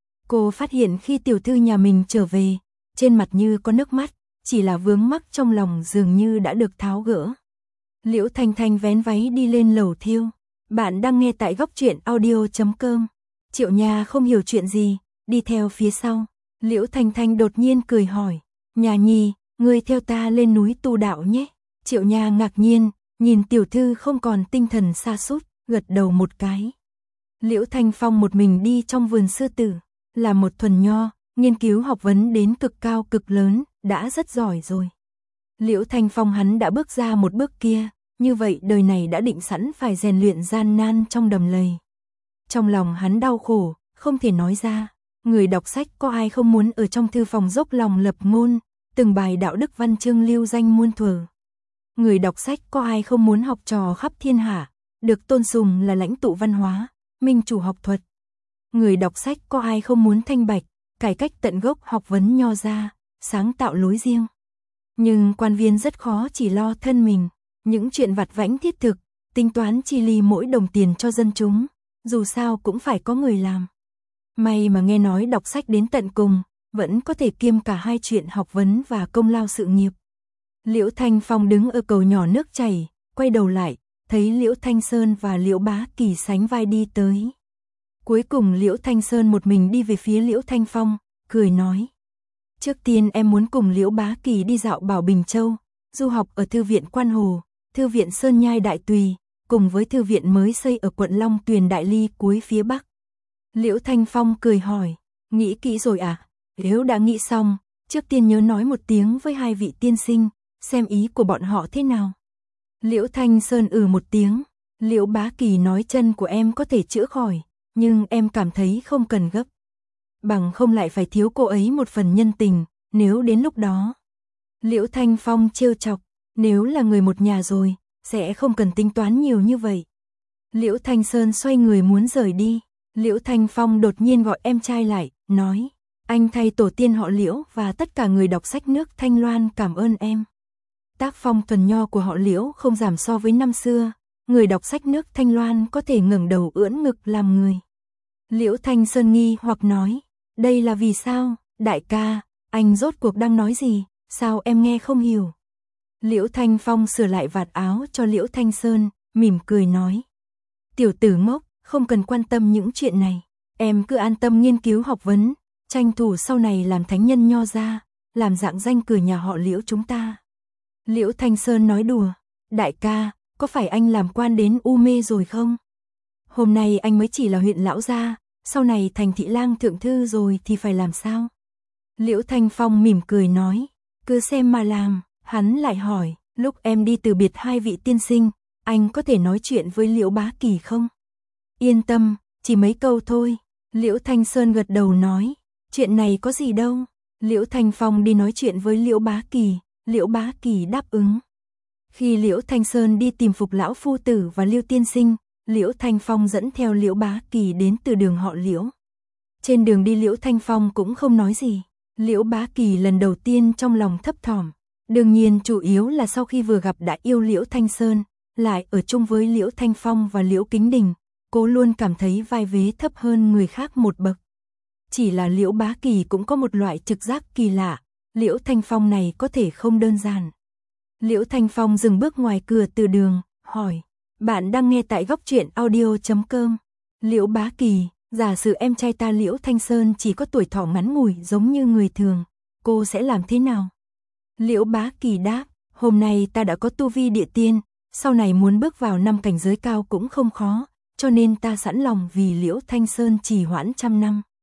Cô phát hiện khi tiểu thư nhà mình trở về, trên mặt như có nước mắt, chỉ là vướng mắc trong lòng dường như đã được tháo gỡ. Liễu Thanh Thanh vén váy đi lên lầu thiêu. Bạn đang nghe tại góc truyện audio.com. Triệu Nha không hiểu chuyện gì, đi theo phía sau. Liễu Thanh Thanh đột nhiên cười hỏi, Nha Nhi, ngươi theo ta lên núi tu đạo nhé. Triệu Nha ngạc nhiên, nhìn tiểu thư không còn tinh thần sa sút, gật đầu một cái. Liễu Thanh Phong một mình đi trong vườn sư tử, là một thuần nho, nghiên cứu học vấn đến cực cao cực lớn, đã rất giỏi rồi. Liễu Thanh Phong hắn đã bước ra một bước kia, như vậy đời này đã định sẵn phải rèn luyện gian nan trong đầm lầy. Trong lòng hắn đau khổ, không thể nói ra. Người đọc sách có ai không muốn ở trong thư phòng dốc lòng lập ngôn, từng bài đạo đức văn chương lưu danh muôn thuở. Người đọc sách có ai không muốn học trò khắp thiên hạ, được tôn sùng là lãnh tụ văn hóa, minh chủ học thuật. Người đọc sách có ai không muốn thanh bạch, cải cách tận gốc học vấn nho ra, sáng tạo lối riêng. Nhưng quan viên rất khó chỉ lo thân mình, những chuyện vặt vãnh thiết thực, tính toán chi ly mỗi đồng tiền cho dân chúng, dù sao cũng phải có người làm. May mà nghe nói đọc sách đến tận cùng, vẫn có thể kiêm cả hai chuyện học vấn và công lao sự nghiệp. Liễu Thanh Phong đứng ở cầu nhỏ nước chảy, quay đầu lại, thấy Liễu Thanh Sơn và Liễu Bá Kỳ sánh vai đi tới. Cuối cùng Liễu Thanh Sơn một mình đi về phía Liễu Thanh Phong, cười nói. Trước tiên em muốn cùng Liễu Bá Kỳ đi dạo Bảo Bình Châu, du học ở Thư viện Quan Hồ, Thư viện Sơn Nhai Đại Tùy, cùng với thư viện mới xây ở quận Long Tuyền Đại Ly cuối phía Bắc. Liễu Thanh Phong cười hỏi, nghĩ kỹ rồi à? Nếu đã nghĩ xong, trước tiên nhớ nói một tiếng với hai vị tiên sinh, xem ý của bọn họ thế nào. Liễu Thanh Sơn một tiếng, Liễu Bá Kỳ nói chân của em có thể chữa khỏi, nhưng em cảm thấy không cần gấp. Bằng không lại phải thiếu cô ấy một phần nhân tình, nếu đến lúc đó. Liễu Thanh Phong trêu chọc, nếu là người một nhà rồi, sẽ không cần tính toán nhiều như vậy. Liễu Thanh Sơn xoay người muốn rời đi. Liễu Thanh Phong đột nhiên gọi em trai lại, nói, anh thay tổ tiên họ Liễu và tất cả người đọc sách nước Thanh Loan cảm ơn em. Tác phong thuần nho của họ Liễu không giảm so với năm xưa, người đọc sách nước Thanh Loan có thể ngẩng đầu ưỡn ngực làm người. Liễu Thanh Sơn nghi hoặc nói, đây là vì sao, đại ca, anh rốt cuộc đang nói gì, sao em nghe không hiểu. Liễu Thanh Phong sửa lại vạt áo cho Liễu Thanh Sơn, mỉm cười nói, tiểu tử ngốc, không cần quan tâm những chuyện này, em cứ an tâm nghiên cứu học vấn, tranh thủ sau này làm thánh nhân nho ra, làm rạng danh cửa nhà họ Liễu chúng ta. Liễu Thanh Sơn nói đùa, đại ca, có phải anh làm quan đến U Mê rồi không? Hôm nay anh mới chỉ là huyện lão gia, sau này thành thị lang thượng thư rồi thì phải làm sao? Liễu Thanh Phong mỉm cười nói, cứ xem mà làm. Hắn lại hỏi, lúc em đi từ biệt hai vị tiên sinh, anh có thể nói chuyện với Liễu Bá Kỳ không? Yên tâm, chỉ mấy câu thôi. Liễu Thanh Sơn gật đầu nói, chuyện này có gì đâu. Liễu Thanh Phong đi nói chuyện với Liễu Bá Kỳ, Liễu Bá Kỳ đáp ứng. Khi Liễu Thanh Sơn đi tìm Phục lão phu tử và Liêu tiên sinh, Liễu Thanh Phong dẫn theo Liễu Bá Kỳ đến từ đường họ Liễu. Trên đường đi Liễu Thanh Phong cũng không nói gì. Liễu Bá Kỳ lần đầu tiên trong lòng thấp thỏm. Đương nhiên chủ yếu là sau khi vừa gặp đã yêu Liễu Thanh Sơn, lại ở chung với Liễu Thanh Phong và Liễu Kính Đình, cô luôn cảm thấy vai vế thấp hơn người khác một bậc. Chỉ là Liễu Bá Kỳ cũng có một loại trực giác kỳ lạ, Liễu Thanh Phong này có thể không đơn giản. Liễu Thanh Phong dừng bước ngoài cửa từ đường, hỏi, bạn đang nghe tại góc truyện audio.com. Liễu Bá Kỳ, giả sử em trai ta Liễu Thanh Sơn chỉ có tuổi thọ ngắn ngủi giống như người thường, cô sẽ làm thế nào? Liễu Bá Kỳ đáp, hôm nay ta đã có tu vi địa tiên, sau này muốn bước vào 5 cảnh giới cao cũng không khó, cho nên ta sẵn lòng vì Liễu Thanh Sơn trì hoãn trăm năm.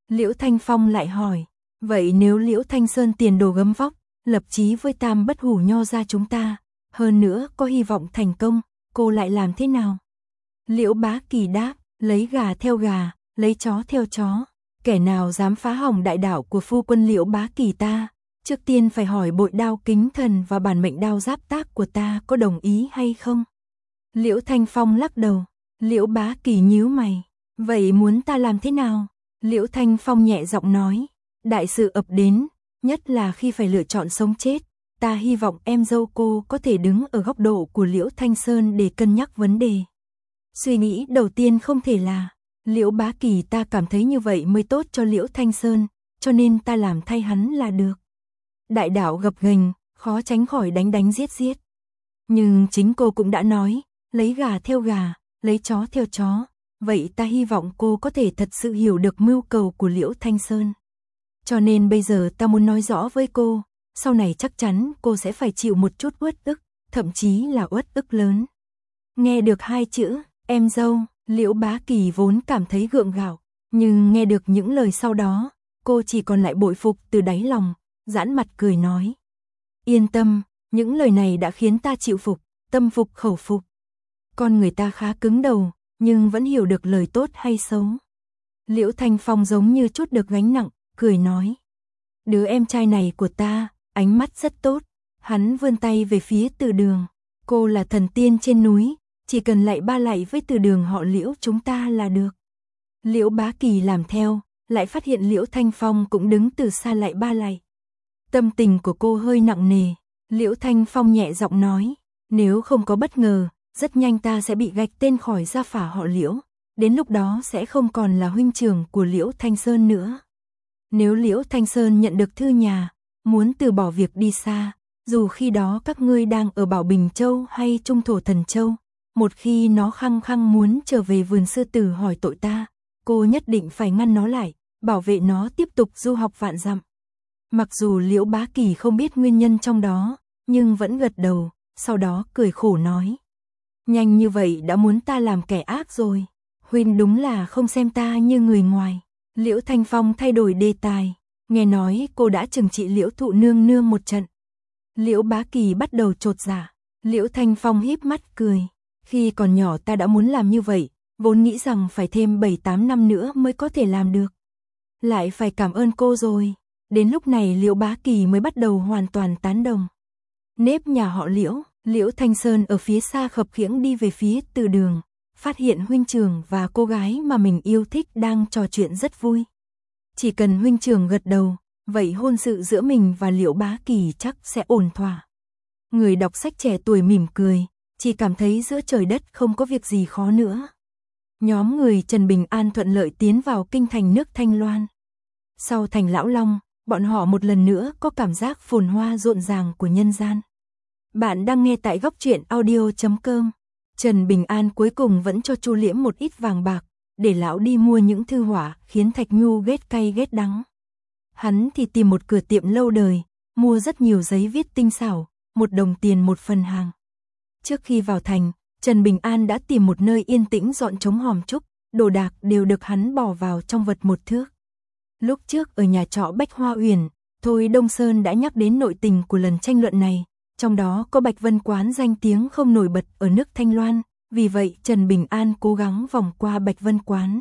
Liễu Thanh Phong lại hỏi, vậy nếu Liễu Thanh Sơn tiền đồ gấm vóc, lập chí với Tam Bất Hủ Nho gia chúng ta, hơn nữa có hy vọng thành công, cô lại làm thế nào? Liễu Bá Kỳ đáp, lấy gà theo gà, lấy chó theo chó, kẻ nào dám phá hỏng đại đạo của phu quân Liễu Bá Kỳ ta, trước tiên phải hỏi bội đao kính thần và bản mệnh đao giáp tác của ta có đồng ý hay không? Liễu Thanh Phong lắc đầu, Liễu Bá Kỳ nhíu mày, vậy muốn ta làm thế nào? Liễu Thanh Phong nhẹ giọng nói, đại sự ập đến, nhất là khi phải lựa chọn sống chết, ta hy vọng em dâu cô có thể đứng ở góc độ của Liễu Thanh Sơn để cân nhắc vấn đề. Suy nghĩ đầu tiên không thể là, Liễu Bá Kỳ ta cảm thấy như vậy mới tốt cho Liễu Thanh Sơn, cho nên ta làm thay hắn là được. Đại đạo gập ghềnh, khó tránh khỏi đánh đánh giết giết. Nhưng chính cô cũng đã nói, lấy gà theo gà, lấy chó theo chó, vậy ta hy vọng cô có thể thật sự hiểu được mưu cầu của Liễu Thanh Sơn. Cho nên bây giờ ta muốn nói rõ với cô, sau này chắc chắn cô sẽ phải chịu một chút uất ức, thậm chí là uất ức lớn. Nghe được hai chữ, em dâu, Liễu Bá Kỳ vốn cảm thấy gượng gạo, nhưng nghe được những lời sau đó, cô chỉ còn lại bội phục từ đáy lòng, giãn mặt cười nói. Yên tâm, những lời này đã khiến ta chịu phục, tâm phục khẩu phục. Con người ta khá cứng đầu, nhưng vẫn hiểu được lời tốt hay xấu. Liễu Thanh Phong giống như chút được gánh nặng, cười nói. Đứa em trai này của ta, ánh mắt rất tốt. Hắn vươn tay về phía Từ Đường. Cô là thần tiên trên núi, chỉ cần lạy ba lạy với Từ Đường họ Liễu chúng ta là được. Liễu Bá Kỳ làm theo, lại phát hiện Liễu Thanh Phong cũng đứng từ xa lạy ba lạy. Tâm tình của cô hơi nặng nề. Liễu Thanh Phong nhẹ giọng nói, nếu không có bất ngờ, rất nhanh ta sẽ bị gạch tên khỏi gia phả họ Liễu, đến lúc đó sẽ không còn là huynh trưởng của Liễu Thanh Sơn nữa. Nếu Liễu Thanh Sơn nhận được thư nhà, muốn từ bỏ việc đi xa, dù khi đó các ngươi đang ở Bảo Bình Châu hay Trung Thổ Thần Châu, một khi nó khăng khăng muốn trở về vườn sư tử hỏi tội ta, cô nhất định phải ngăn nó lại, bảo vệ nó tiếp tục du học vạn dặm. Mặc dù Liễu Bá Kỳ không biết nguyên nhân trong đó, nhưng vẫn gật đầu, sau đó cười khổ nói. Nhanh như vậy đã muốn ta làm kẻ ác rồi, huynh đúng là không xem ta như người ngoài. Liễu Thanh Phong thay đổi đề tài, nghe nói cô đã trừng trị Liễu Thụ Nương Nương một trận. Liễu Bá Kỳ bắt đầu chột dạ, Liễu Thanh Phong híp mắt cười, khi còn nhỏ ta đã muốn làm như vậy, vốn nghĩ rằng phải thêm 7-8 năm nữa mới có thể làm được. Lại phải cảm ơn cô rồi, đến lúc này Liễu Bá Kỳ mới bắt đầu hoàn toàn tán đồng. Nếp nhà họ Liễu, Liễu Thanh Sơn ở phía xa khập khiễng đi về phía Từ Đường, phát hiện huynh trưởng và cô gái mà mình yêu thích đang trò chuyện rất vui. Chỉ cần huynh trưởng gật đầu, vậy hôn sự giữa mình và Liễu Bá Kỳ chắc sẽ ổn thỏa. Người đọc sách trẻ tuổi mỉm cười, chỉ cảm thấy giữa trời đất không có việc gì khó nữa. Nhóm người Trần Bình An thuận lợi tiến vào kinh thành nước Thanh Loan. Sau thành Lão Long, bọn họ một lần nữa có cảm giác phồn hoa rộn ràng của nhân gian. Bạn đang nghe tại góc truyện audio.com. Trần Bình An cuối cùng vẫn cho Chu Liễm một ít vàng bạc, để lão đi mua những thư họa khiến Thạch Nhu ghét cay ghét đắng. Hắn thì tìm một cửa tiệm lâu đời, mua rất nhiều giấy viết tinh xảo, 1 đồng tiền 1 phần hàng. Trước khi vào thành, Trần Bình An đã tìm một nơi yên tĩnh dọn trống hòm trúc, đồ đạc đều được hắn bỏ vào trong vật 1 thước. Lúc trước ở nhà trọ Bách Hoa Uyển, Thôi Đông Sơn đã nhắc đến nội tình của lần tranh luận này, trong đó có Bạch Vân Quán danh tiếng không nổi bật ở nước Thanh Loan, vì vậy Trần Bình An cố gắng vòng qua Bạch Vân Quán.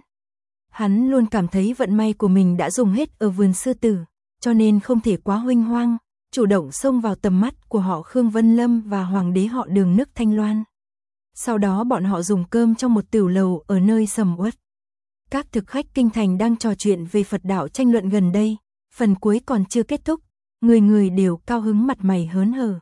Hắn luôn cảm thấy vận may của mình đã dùng hết ở vườn sư tử, cho nên không thể quá huênh hoang, chủ động xông vào tầm mắt của họ Khương Vân Lâm và hoàng đế họ Đường nước Thanh Loan. Sau đó bọn họ dùng cơm trong một tiểu lầu ở nơi sầm uất. Các thực khách kinh thành đang trò chuyện về Phật đạo tranh luận gần đây, phần cuối còn chưa kết thúc, người người đều cao hứng mặt mày hớn hở.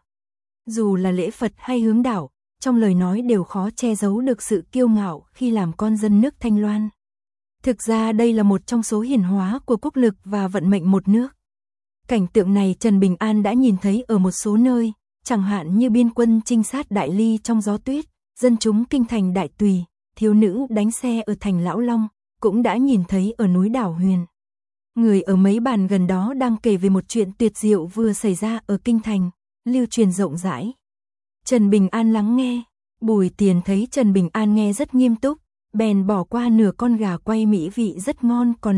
Dù là lễ Phật hay hướng đạo, trong lời nói đều khó che giấu được sự kiêu ngạo khi làm con dân nước Thanh Loan. Thực ra đây là một trong số hiển hóa của quốc lực và vận mệnh một nước. Cảnh tượng này Trần Bình An đã nhìn thấy ở một số nơi, chẳng hạn như biên quân trinh sát Đại Ly trong gió tuyết, dân chúng kinh thành Đại Tùy, thiếu nữ đánh xe ở thành Lão Long, cũng đã nhìn thấy ở núi Đảo Huyền. Người ở mấy bàn gần đó đang kể về một chuyện tuyệt diệu vừa xảy ra ở kinh thành, lưu truyền rộng rãi. Trần Bình An lắng nghe, Bùi Tiền thấy Trần Bình An nghe rất nghiêm túc, bèn bỏ qua nửa con gà quay mỹ vị rất ngon còn lại,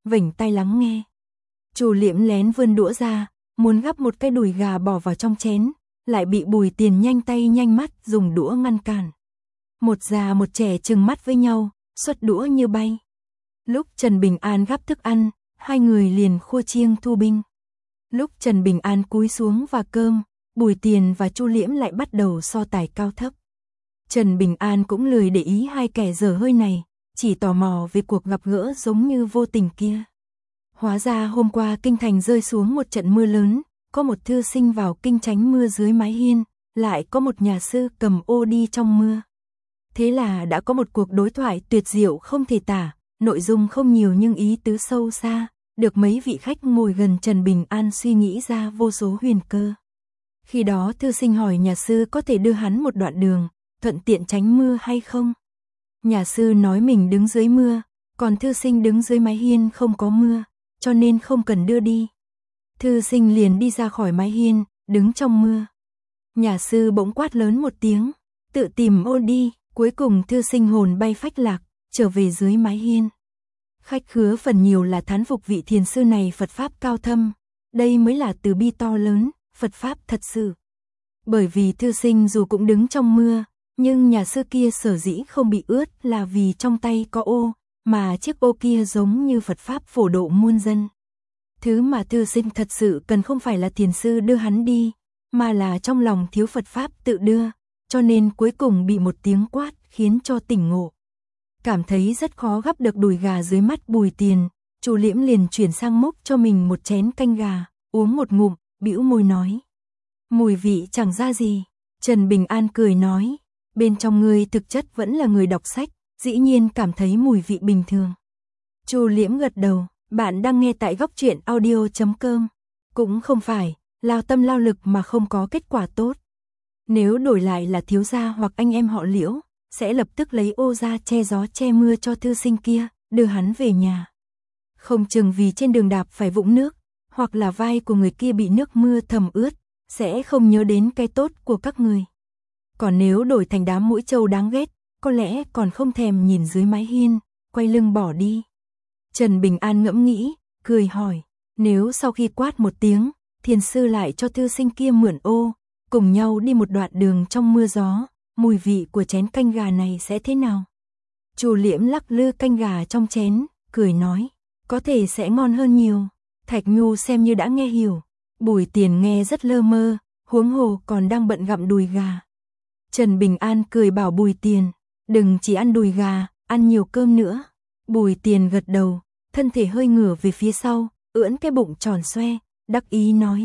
vểnh tai lắng nghe. Chu Liễm lén vươn đũa ra, muốn gắp một cái đùi gà bỏ vào trong chén, lại bị Bùi Tiền nhanh tay nhanh mắt dùng đũa ngăn cản. Một già một trẻ trừng mắt với nhau, xuất đũa như bay. Lúc Trần Bình An gắp thức ăn, hai người liền khua chiêng thu binh. Lúc Trần Bình An cúi xuống và cơm, Bùi Tiền và Chu Liễm lại bắt đầu so tài cao thấp. Trần Bình An cũng lười để ý hai kẻ dở hơi này, chỉ tò mò về cuộc gặp gỡ giống như vô tình kia. Hóa ra hôm qua kinh thành rơi xuống một trận mưa lớn, có một thư sinh vào kinh tránh mưa dưới mái hiên, lại có một nhà sư cầm ô đi trong mưa. Thế là đã có một cuộc đối thoại tuyệt diệu không thể tả, nội dung không nhiều nhưng ý tứ sâu xa, được mấy vị khách ngồi gần Trần Bình An suy nghĩ ra vô số huyền cơ. Khi đó thư sinh hỏi nhà sư có thể đưa hắn một đoạn đường, thuận tiện tránh mưa hay không. Nhà sư nói mình đứng dưới mưa, còn thư sinh đứng dưới mái hiên không có mưa, cho nên không cần đưa đi. Thư sinh liền đi ra khỏi mái hiên, đứng trong mưa. Nhà sư bỗng quát lớn một tiếng, tự tìm ô đi, cuối cùng thư sinh hồn bay phách lạc, trở về dưới mái hiên. Khách khứa phần nhiều là thán phục vị thiền sư này Phật Pháp cao thâm, đây mới là từ bi to lớn, Phật Pháp thật sự. Bởi vì thư sinh dù cũng đứng trong mưa, nhưng nhà sư kia sở dĩ không bị ướt là vì trong tay có ô, mà chiếc ô kia giống như Phật Pháp phổ độ muôn dân. Thứ mà thư sinh thật sự cần không phải là thiền sư đưa hắn đi, mà là trong lòng thiếu Phật Pháp tự đưa, cho nên cuối cùng bị một tiếng quát khiến cho tỉnh ngộ. Cảm thấy rất khó gắp được đùi gà dưới mắt Bùi Tiền, Chu Liễm liền chuyển sang múc cho mình một chén canh gà, uống một ngụm, bĩu môi nói. Mùi vị chẳng ra gì. Trần Bình An cười nói, bên trong ngươi thực chất vẫn là người đọc sách, dĩ nhiên cảm thấy mùi vị bình thường. Chu Liễm gật đầu, bạn đang nghe tại Góc Truyện Audio.com. Cũng không phải, lao tâm lao lực mà không có kết quả tốt. Nếu đổi lại là thiếu gia hoặc anh em họ Liễu, sẽ lập tức lấy ô ra che gió che mưa cho thư sinh kia, đưa hắn về nhà. Không chừng vì trên đường đạp phải vũng nước, hoặc là vai của người kia bị nước mưa thấm ướt, sẽ không nhớ đến cái tốt của các người. Còn nếu đổi thành đám mũi trâu đáng ghét, có lẽ còn không thèm nhìn dưới mái hiên, quay lưng bỏ đi. Trần Bình An ngẫm nghĩ, cười hỏi, nếu sau khi quát một tiếng, thiền sư lại cho thư sinh kia mượn ô, cùng nhau đi một đoạn đường trong mưa gió, mùi vị của chén canh gà này sẽ thế nào? Chu Liễm lắc lư canh gà trong chén, cười nói, có thể sẽ ngon hơn nhiều. Thạch Nhu xem như đã nghe hiểu, Bùi Tiền nghe rất lơ mơ, huống hồ còn đang bận gặm đùi gà. Trần Bình An cười bảo Bùi Tiền, đừng chỉ ăn đùi gà, ăn nhiều cơm nữa. Bùi Tiền gật đầu, thân thể hơi ngửa về phía sau, ưỡn cái bụng tròn xoe, đắc ý nói.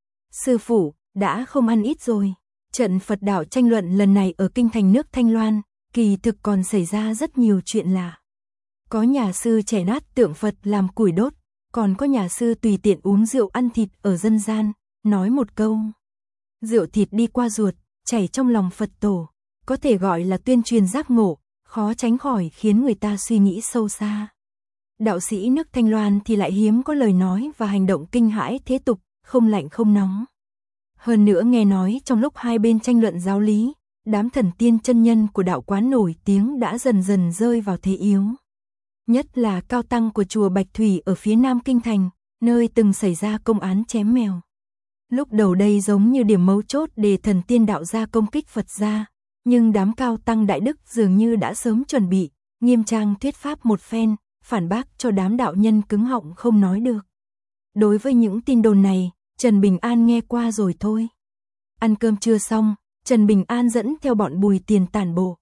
Sư phụ, đã không ăn ít rồi. Trận Phật đạo tranh luận lần này ở kinh thành nước Thanh Loan, kỳ thực còn xảy ra rất nhiều chuyện lạ. Có nhà sư chẻ nát tượng Phật làm củi đốt, còn có nhà sư tùy tiện uống rượu ăn thịt ở dân gian, nói một câu. Rượu thịt đi qua ruột, chảy trong lòng Phật tổ, có thể gọi là tuyên truyền giác ngộ, khó tránh khỏi khiến người ta suy nghĩ sâu xa. Đạo sĩ nước Thanh Loan thì lại hiếm có lời nói và hành động kinh hãi thế tục, không lạnh không nóng. Hơn nữa nghe nói trong lúc hai bên tranh luận giáo lý, đám thần tiên chân nhân của đạo quán nổi tiếng đã dần dần rơi vào thế yếu. Nhất là cao tăng của chùa Bạch Thủy ở phía nam kinh thành, nơi từng xảy ra công án chém mèo. Lúc đầu đây giống như điểm mấu chốt để thần tiên đạo gia công kích Phật gia, nhưng đám cao tăng đại đức dường như đã sớm chuẩn bị, nghiêm trang thuyết pháp một phen, phản bác cho đám đạo nhân cứng họng không nói được. Đối với những tin đồn này, Trần Bình An nghe qua rồi thôi. Ăn cơm trưa xong, Trần Bình An dẫn theo bọn Bùi Tiền tản bộ.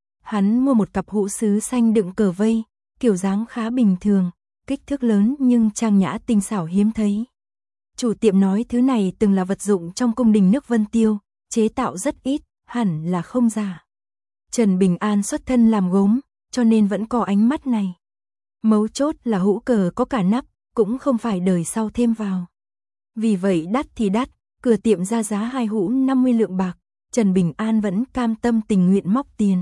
Hắn mua một cặp hũ sứ xanh đựng cờ vây, kiểu dáng khá bình thường, kích thước lớn nhưng trang nhã tinh xảo hiếm thấy. Chủ tiệm nói thứ này từng là vật dụng trong cung đình nước Vân Tiêu, chế tạo rất ít, hẳn là không giả. Trần Bình An xuất thân làm gốm, cho nên vẫn có ánh mắt này. Mấu chốt là hũ cờ có cả nắp, cũng không phải đời sau thêm vào. Vì vậy đắt thì đắt, cửa tiệm ra giá 2 hũ 50 lượng bạc, Trần Bình An vẫn cam tâm tình nguyện móc tiền.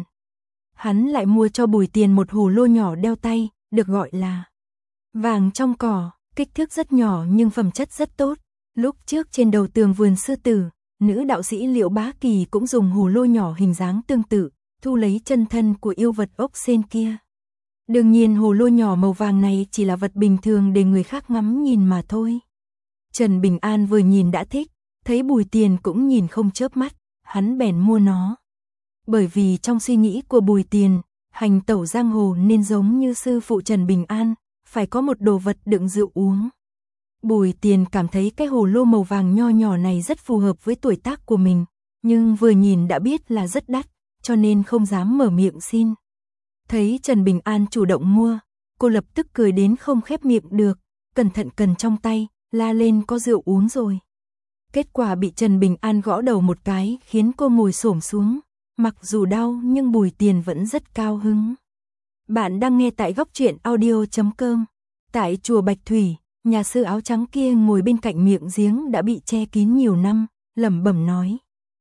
Hắn lại mua cho Bùi Tiền một hồ lô nhỏ đeo tay, được gọi là vàng trong cỏ, kích thước rất nhỏ nhưng phẩm chất rất tốt. Lúc trước trên đầu tường vườn sư tử, nữ đạo sĩ Liễu Bá Kỳ cũng dùng hồ lô nhỏ hình dáng tương tự, thu lấy chân thân của yêu vật ốc sên kia. Đương nhiên hồ lô nhỏ màu vàng này chỉ là vật bình thường để người khác ngắm nhìn mà thôi. Trần Bình An vừa nhìn đã thích, thấy Bùi Tiền cũng nhìn không chớp mắt, hắn bèn mua nó. Bởi vì trong suy nghĩ của Bùi Tiền, hành tẩu giang hồ nên giống như sư phụ Trần Bình An, phải có một đồ vật đựng rượu uống. Bùi Tiền cảm thấy cái hồ lô màu vàng nho nhỏ này rất phù hợp với tuổi tác của mình, nhưng vừa nhìn đã biết là rất đắt, cho nên không dám mở miệng xin. Thấy Trần Bình An chủ động mua, cô lập tức cười đến không khép miệng được, cẩn thận cần trong tay, la lên có rượu uống rồi. Kết quả bị Trần Bình An gõ đầu một cái khiến cô ngồi xổm xuống, mặc dù đau nhưng Bùi Tiền vẫn rất cao hứng. Bạn đang nghe tại góc truyện audio.com. Tại chùa Bạch Thủy, nhà sư áo trắng kia ngồi bên cạnh miệng giếng đã bị che kín nhiều năm, lẩm bẩm nói.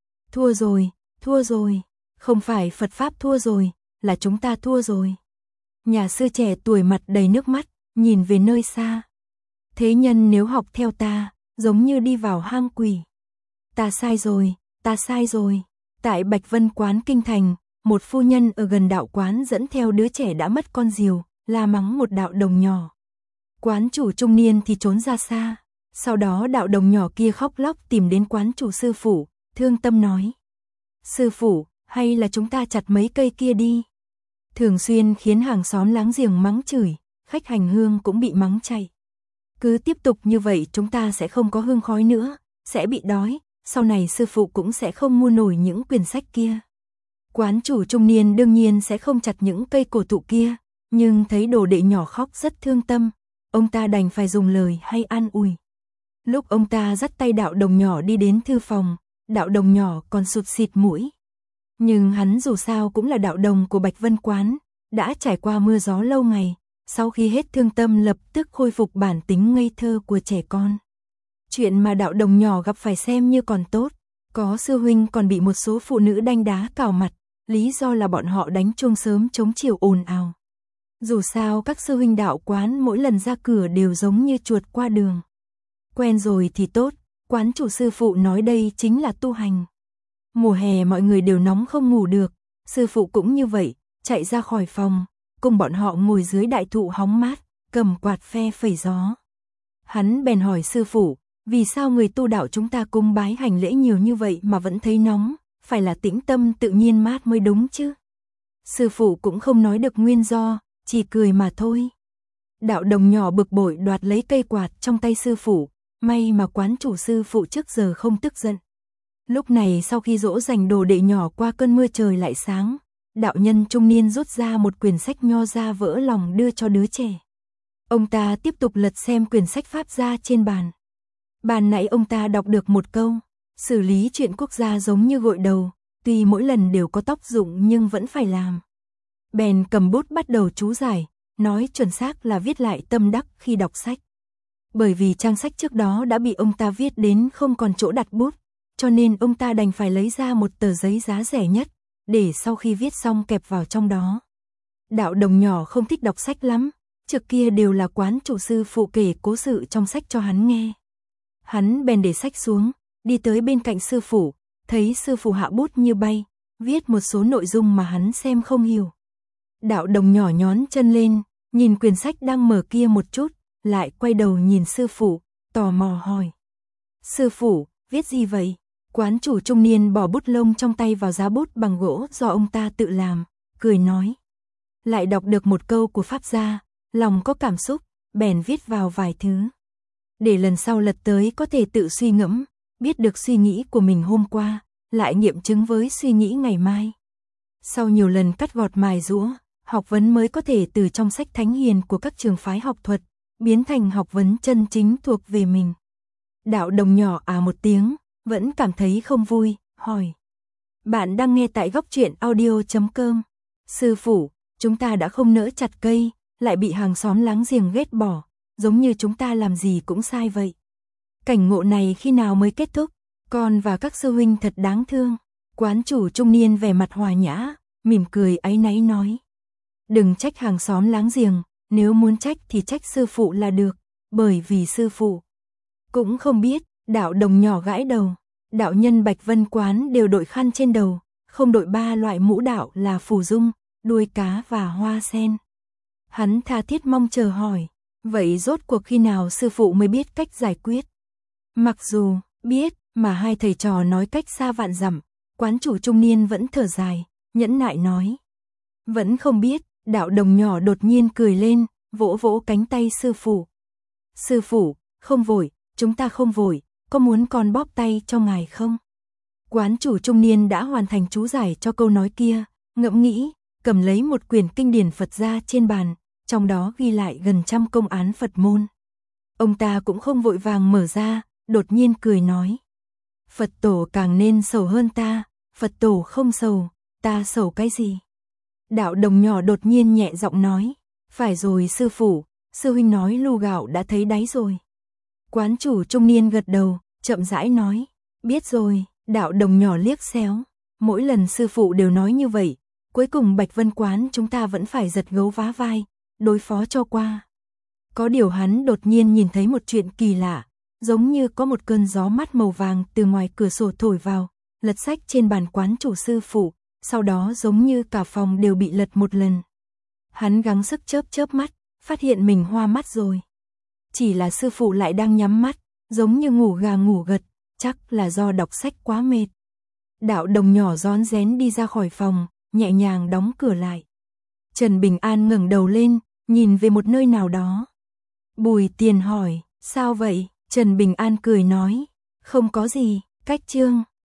Thua rồi, không phải Phật Pháp thua rồi, là chúng ta thua rồi. Nhà sư trẻ tuổi mặt đầy nước mắt, nhìn về nơi xa. Thế nhân nếu học theo ta, giống như đi vào hang quỷ. Ta sai rồi. Tại Bạch Vân Quán kinh thành, một phu nhân ở gần đạo quán dẫn theo đứa trẻ đã mất con diều, la mắng một đạo đồng nhỏ. Quán chủ trung niên thì trốn ra xa. Sau đó đạo đồng nhỏ kia khóc lóc tìm đến quán chủ sư phụ, thương tâm nói. Sư phụ, hay là chúng ta chặt mấy cây kia đi. Thường xuyên khiến hàng xóm láng giềng mắng chửi, khách hành hương cũng bị mắng chạy. Cứ tiếp tục như vậy chúng ta sẽ không có hương khói nữa, sẽ bị đói, sau này sư phụ cũng sẽ không mua nổi những quyển sách kia. Quán chủ trung niên đương nhiên sẽ không chặt những cây cổ thụ kia, nhưng thấy đồ đệ nhỏ khóc rất thương tâm, ông ta đành phải dùng lời hay an ủi. Lúc ông ta dắt tay đạo đồng nhỏ đi đến thư phòng, đạo đồng nhỏ còn sụt xịt mũi. Nhưng hắn dù sao cũng là đạo đồng của Bạch Vân Quán, đã trải qua mưa gió lâu ngày, sau khi hết thương tâm lập tức khôi phục bản tính ngây thơ của trẻ con. Chuyện mà đạo đồng nhỏ gặp phải xem như còn tốt, có sư huynh còn bị một số phụ nữ đanh đá cào mặt, lý do là bọn họ đánh chuông sớm chống chiều ồn ào. Dù sao các sư huynh đạo quán mỗi lần ra cửa đều giống như chuột qua đường. Quen rồi thì tốt, quán chủ sư phụ nói đây chính là tu hành. Mùa hè mọi người đều nóng không ngủ được, sư phụ cũng như vậy, chạy ra khỏi phòng, cùng bọn họ ngồi dưới đại thụ hóng mát, cầm quạt phe phẩy gió. Hắn bèn hỏi sư phụ, vì sao người tu đạo chúng ta cúng bái hành lễ nhiều như vậy mà vẫn thấy nóng, phải là tĩnh tâm tự nhiên mát mới đúng chứ. Sư phụ cũng không nói được nguyên do, chỉ cười mà thôi. Đạo đồng nhỏ bực bội đoạt lấy cây quạt trong tay sư phụ, may mà quán chủ sư phụ trước giờ không tức giận. Lúc này sau khi dỗ dành đồ đệ nhỏ qua cơn mưa trời lại sáng, đạo nhân trung niên rút ra một quyển sách nho ra vỡ lòng đưa cho đứa trẻ. Ông ta tiếp tục lật xem quyển sách pháp gia trên bàn. Bàn nãy ông ta đọc được một câu, xử lý chuyện quốc gia giống như gội đầu, tuy mỗi lần đều có tác dụng nhưng vẫn phải làm. Bèn cầm bút bắt đầu chú giải, nói chuẩn xác là viết lại tâm đắc khi đọc sách. Bởi vì trang sách trước đó đã bị ông ta viết đến không còn chỗ đặt bút, cho nên ông ta đành phải lấy ra một tờ giấy giá rẻ nhất, để sau khi viết xong kẹp vào trong đó. Đạo đồng nhỏ không thích đọc sách lắm, trước kia đều là quán chủ sư phụ kể cố sự trong sách cho hắn nghe. Hắn bèn để sách xuống, đi tới bên cạnh sư phụ, thấy sư phụ hạ bút như bay, viết một số nội dung mà hắn xem không hiểu. Đạo đồng nhỏ nhón chân lên, nhìn quyển sách đang mở kia một chút, lại quay đầu nhìn sư phụ, tò mò hỏi. Sư phụ, viết gì vậy? Quán chủ trung niên bỏ bút lông trong tay vào giá bút bằng gỗ do ông ta tự làm, cười nói. Lại đọc được một câu của pháp gia, lòng có cảm xúc, bèn viết vào vài thứ. Để lần sau lật tới có thể tự suy ngẫm, biết được suy nghĩ của mình hôm qua, lại nghiệm chứng với suy nghĩ ngày mai. Sau nhiều lần cắt gọt mài giũa, học vấn mới có thể từ trong sách thánh hiền của các trường phái học thuật, biến thành học vấn chân chính thuộc về mình. Đạo đồng nhỏ một tiếng, vẫn cảm thấy không vui, hỏi. Bạn đang nghe tại góc truyện audio.com. Sư phụ, chúng ta đã không nỡ chặt cây, lại bị hàng xóm láng giềng ghét bỏ, giống như chúng ta làm gì cũng sai vậy. Cảnh ngộ này khi nào mới kết thúc? Con và các sư huynh thật đáng thương. Quán chủ trung niên vẻ mặt hòa nhã, mỉm cười áy náy nói. Đừng trách hàng xóm láng giềng, nếu muốn trách thì trách sư phụ là được, bởi vì sư phụ cũng không biết. Đạo đồng nhỏ gãi đầu, đạo nhân Bạch Vân Quán đều đội khăn trên đầu, không đội 3 loại mũ đạo là phù dung, đuôi cá và hoa sen. Hắn tha thiết mong chờ hỏi, vậy rốt cuộc khi nào sư phụ mới biết cách giải quyết? Mặc dù biết, mà hai thầy trò nói cách xa vạn dặm, quán chủ trung niên vẫn thở dài, nhẫn nại nói. Vẫn không biết, đạo đồng nhỏ đột nhiên cười lên, vỗ vỗ cánh tay sư phụ. Sư phụ, không vội, chúng ta không vội, có muốn con bóp tay cho ngài không? Quán chủ trung niên đã hoàn thành chú giải cho câu nói kia, ngẫm nghĩ, cầm lấy một quyển kinh điển Phật ra trên bàn, trong đó ghi lại gần 100 công án Phật môn. Ông ta cũng không vội vàng mở ra, đột nhiên cười nói. Phật tổ càng nên sầu hơn ta, Phật tổ không sầu, ta sầu cái gì? Đạo đồng nhỏ đột nhiên nhẹ giọng nói, phải rồi sư phụ, sư huynh nói lu gạo đã thấy đáy rồi. Quán chủ trung niên gật đầu, chậm rãi nói, biết rồi. Đạo đồng nhỏ liếc xéo, mỗi lần sư phụ đều nói như vậy, cuối cùng Bạch Vân quán chúng ta vẫn phải giật gấu vá vai, đối phó cho qua. Có điều hắn đột nhiên nhìn thấy một chuyện kỳ lạ, giống như có một cơn gió mát màu vàng từ ngoài cửa sổ thổi vào, lật sách trên bàn quán chủ sư phụ, sau đó giống như cả phòng đều bị lật một lần. Hắn gắng sức chớp chớp mắt, phát hiện mình hoa mắt rồi. Chỉ là sư phụ lại đang nhắm mắt, giống như ngủ gà ngủ gật, chắc là do đọc sách quá mệt. Đạo đồng nhỏ rón rén đi ra khỏi phòng, nhẹ nhàng đóng cửa lại. Trần Bình An ngẩng đầu lên, nhìn về một nơi nào đó. Bùi Tiền hỏi, sao vậy? Trần Bình An cười nói, không có gì, cách chương.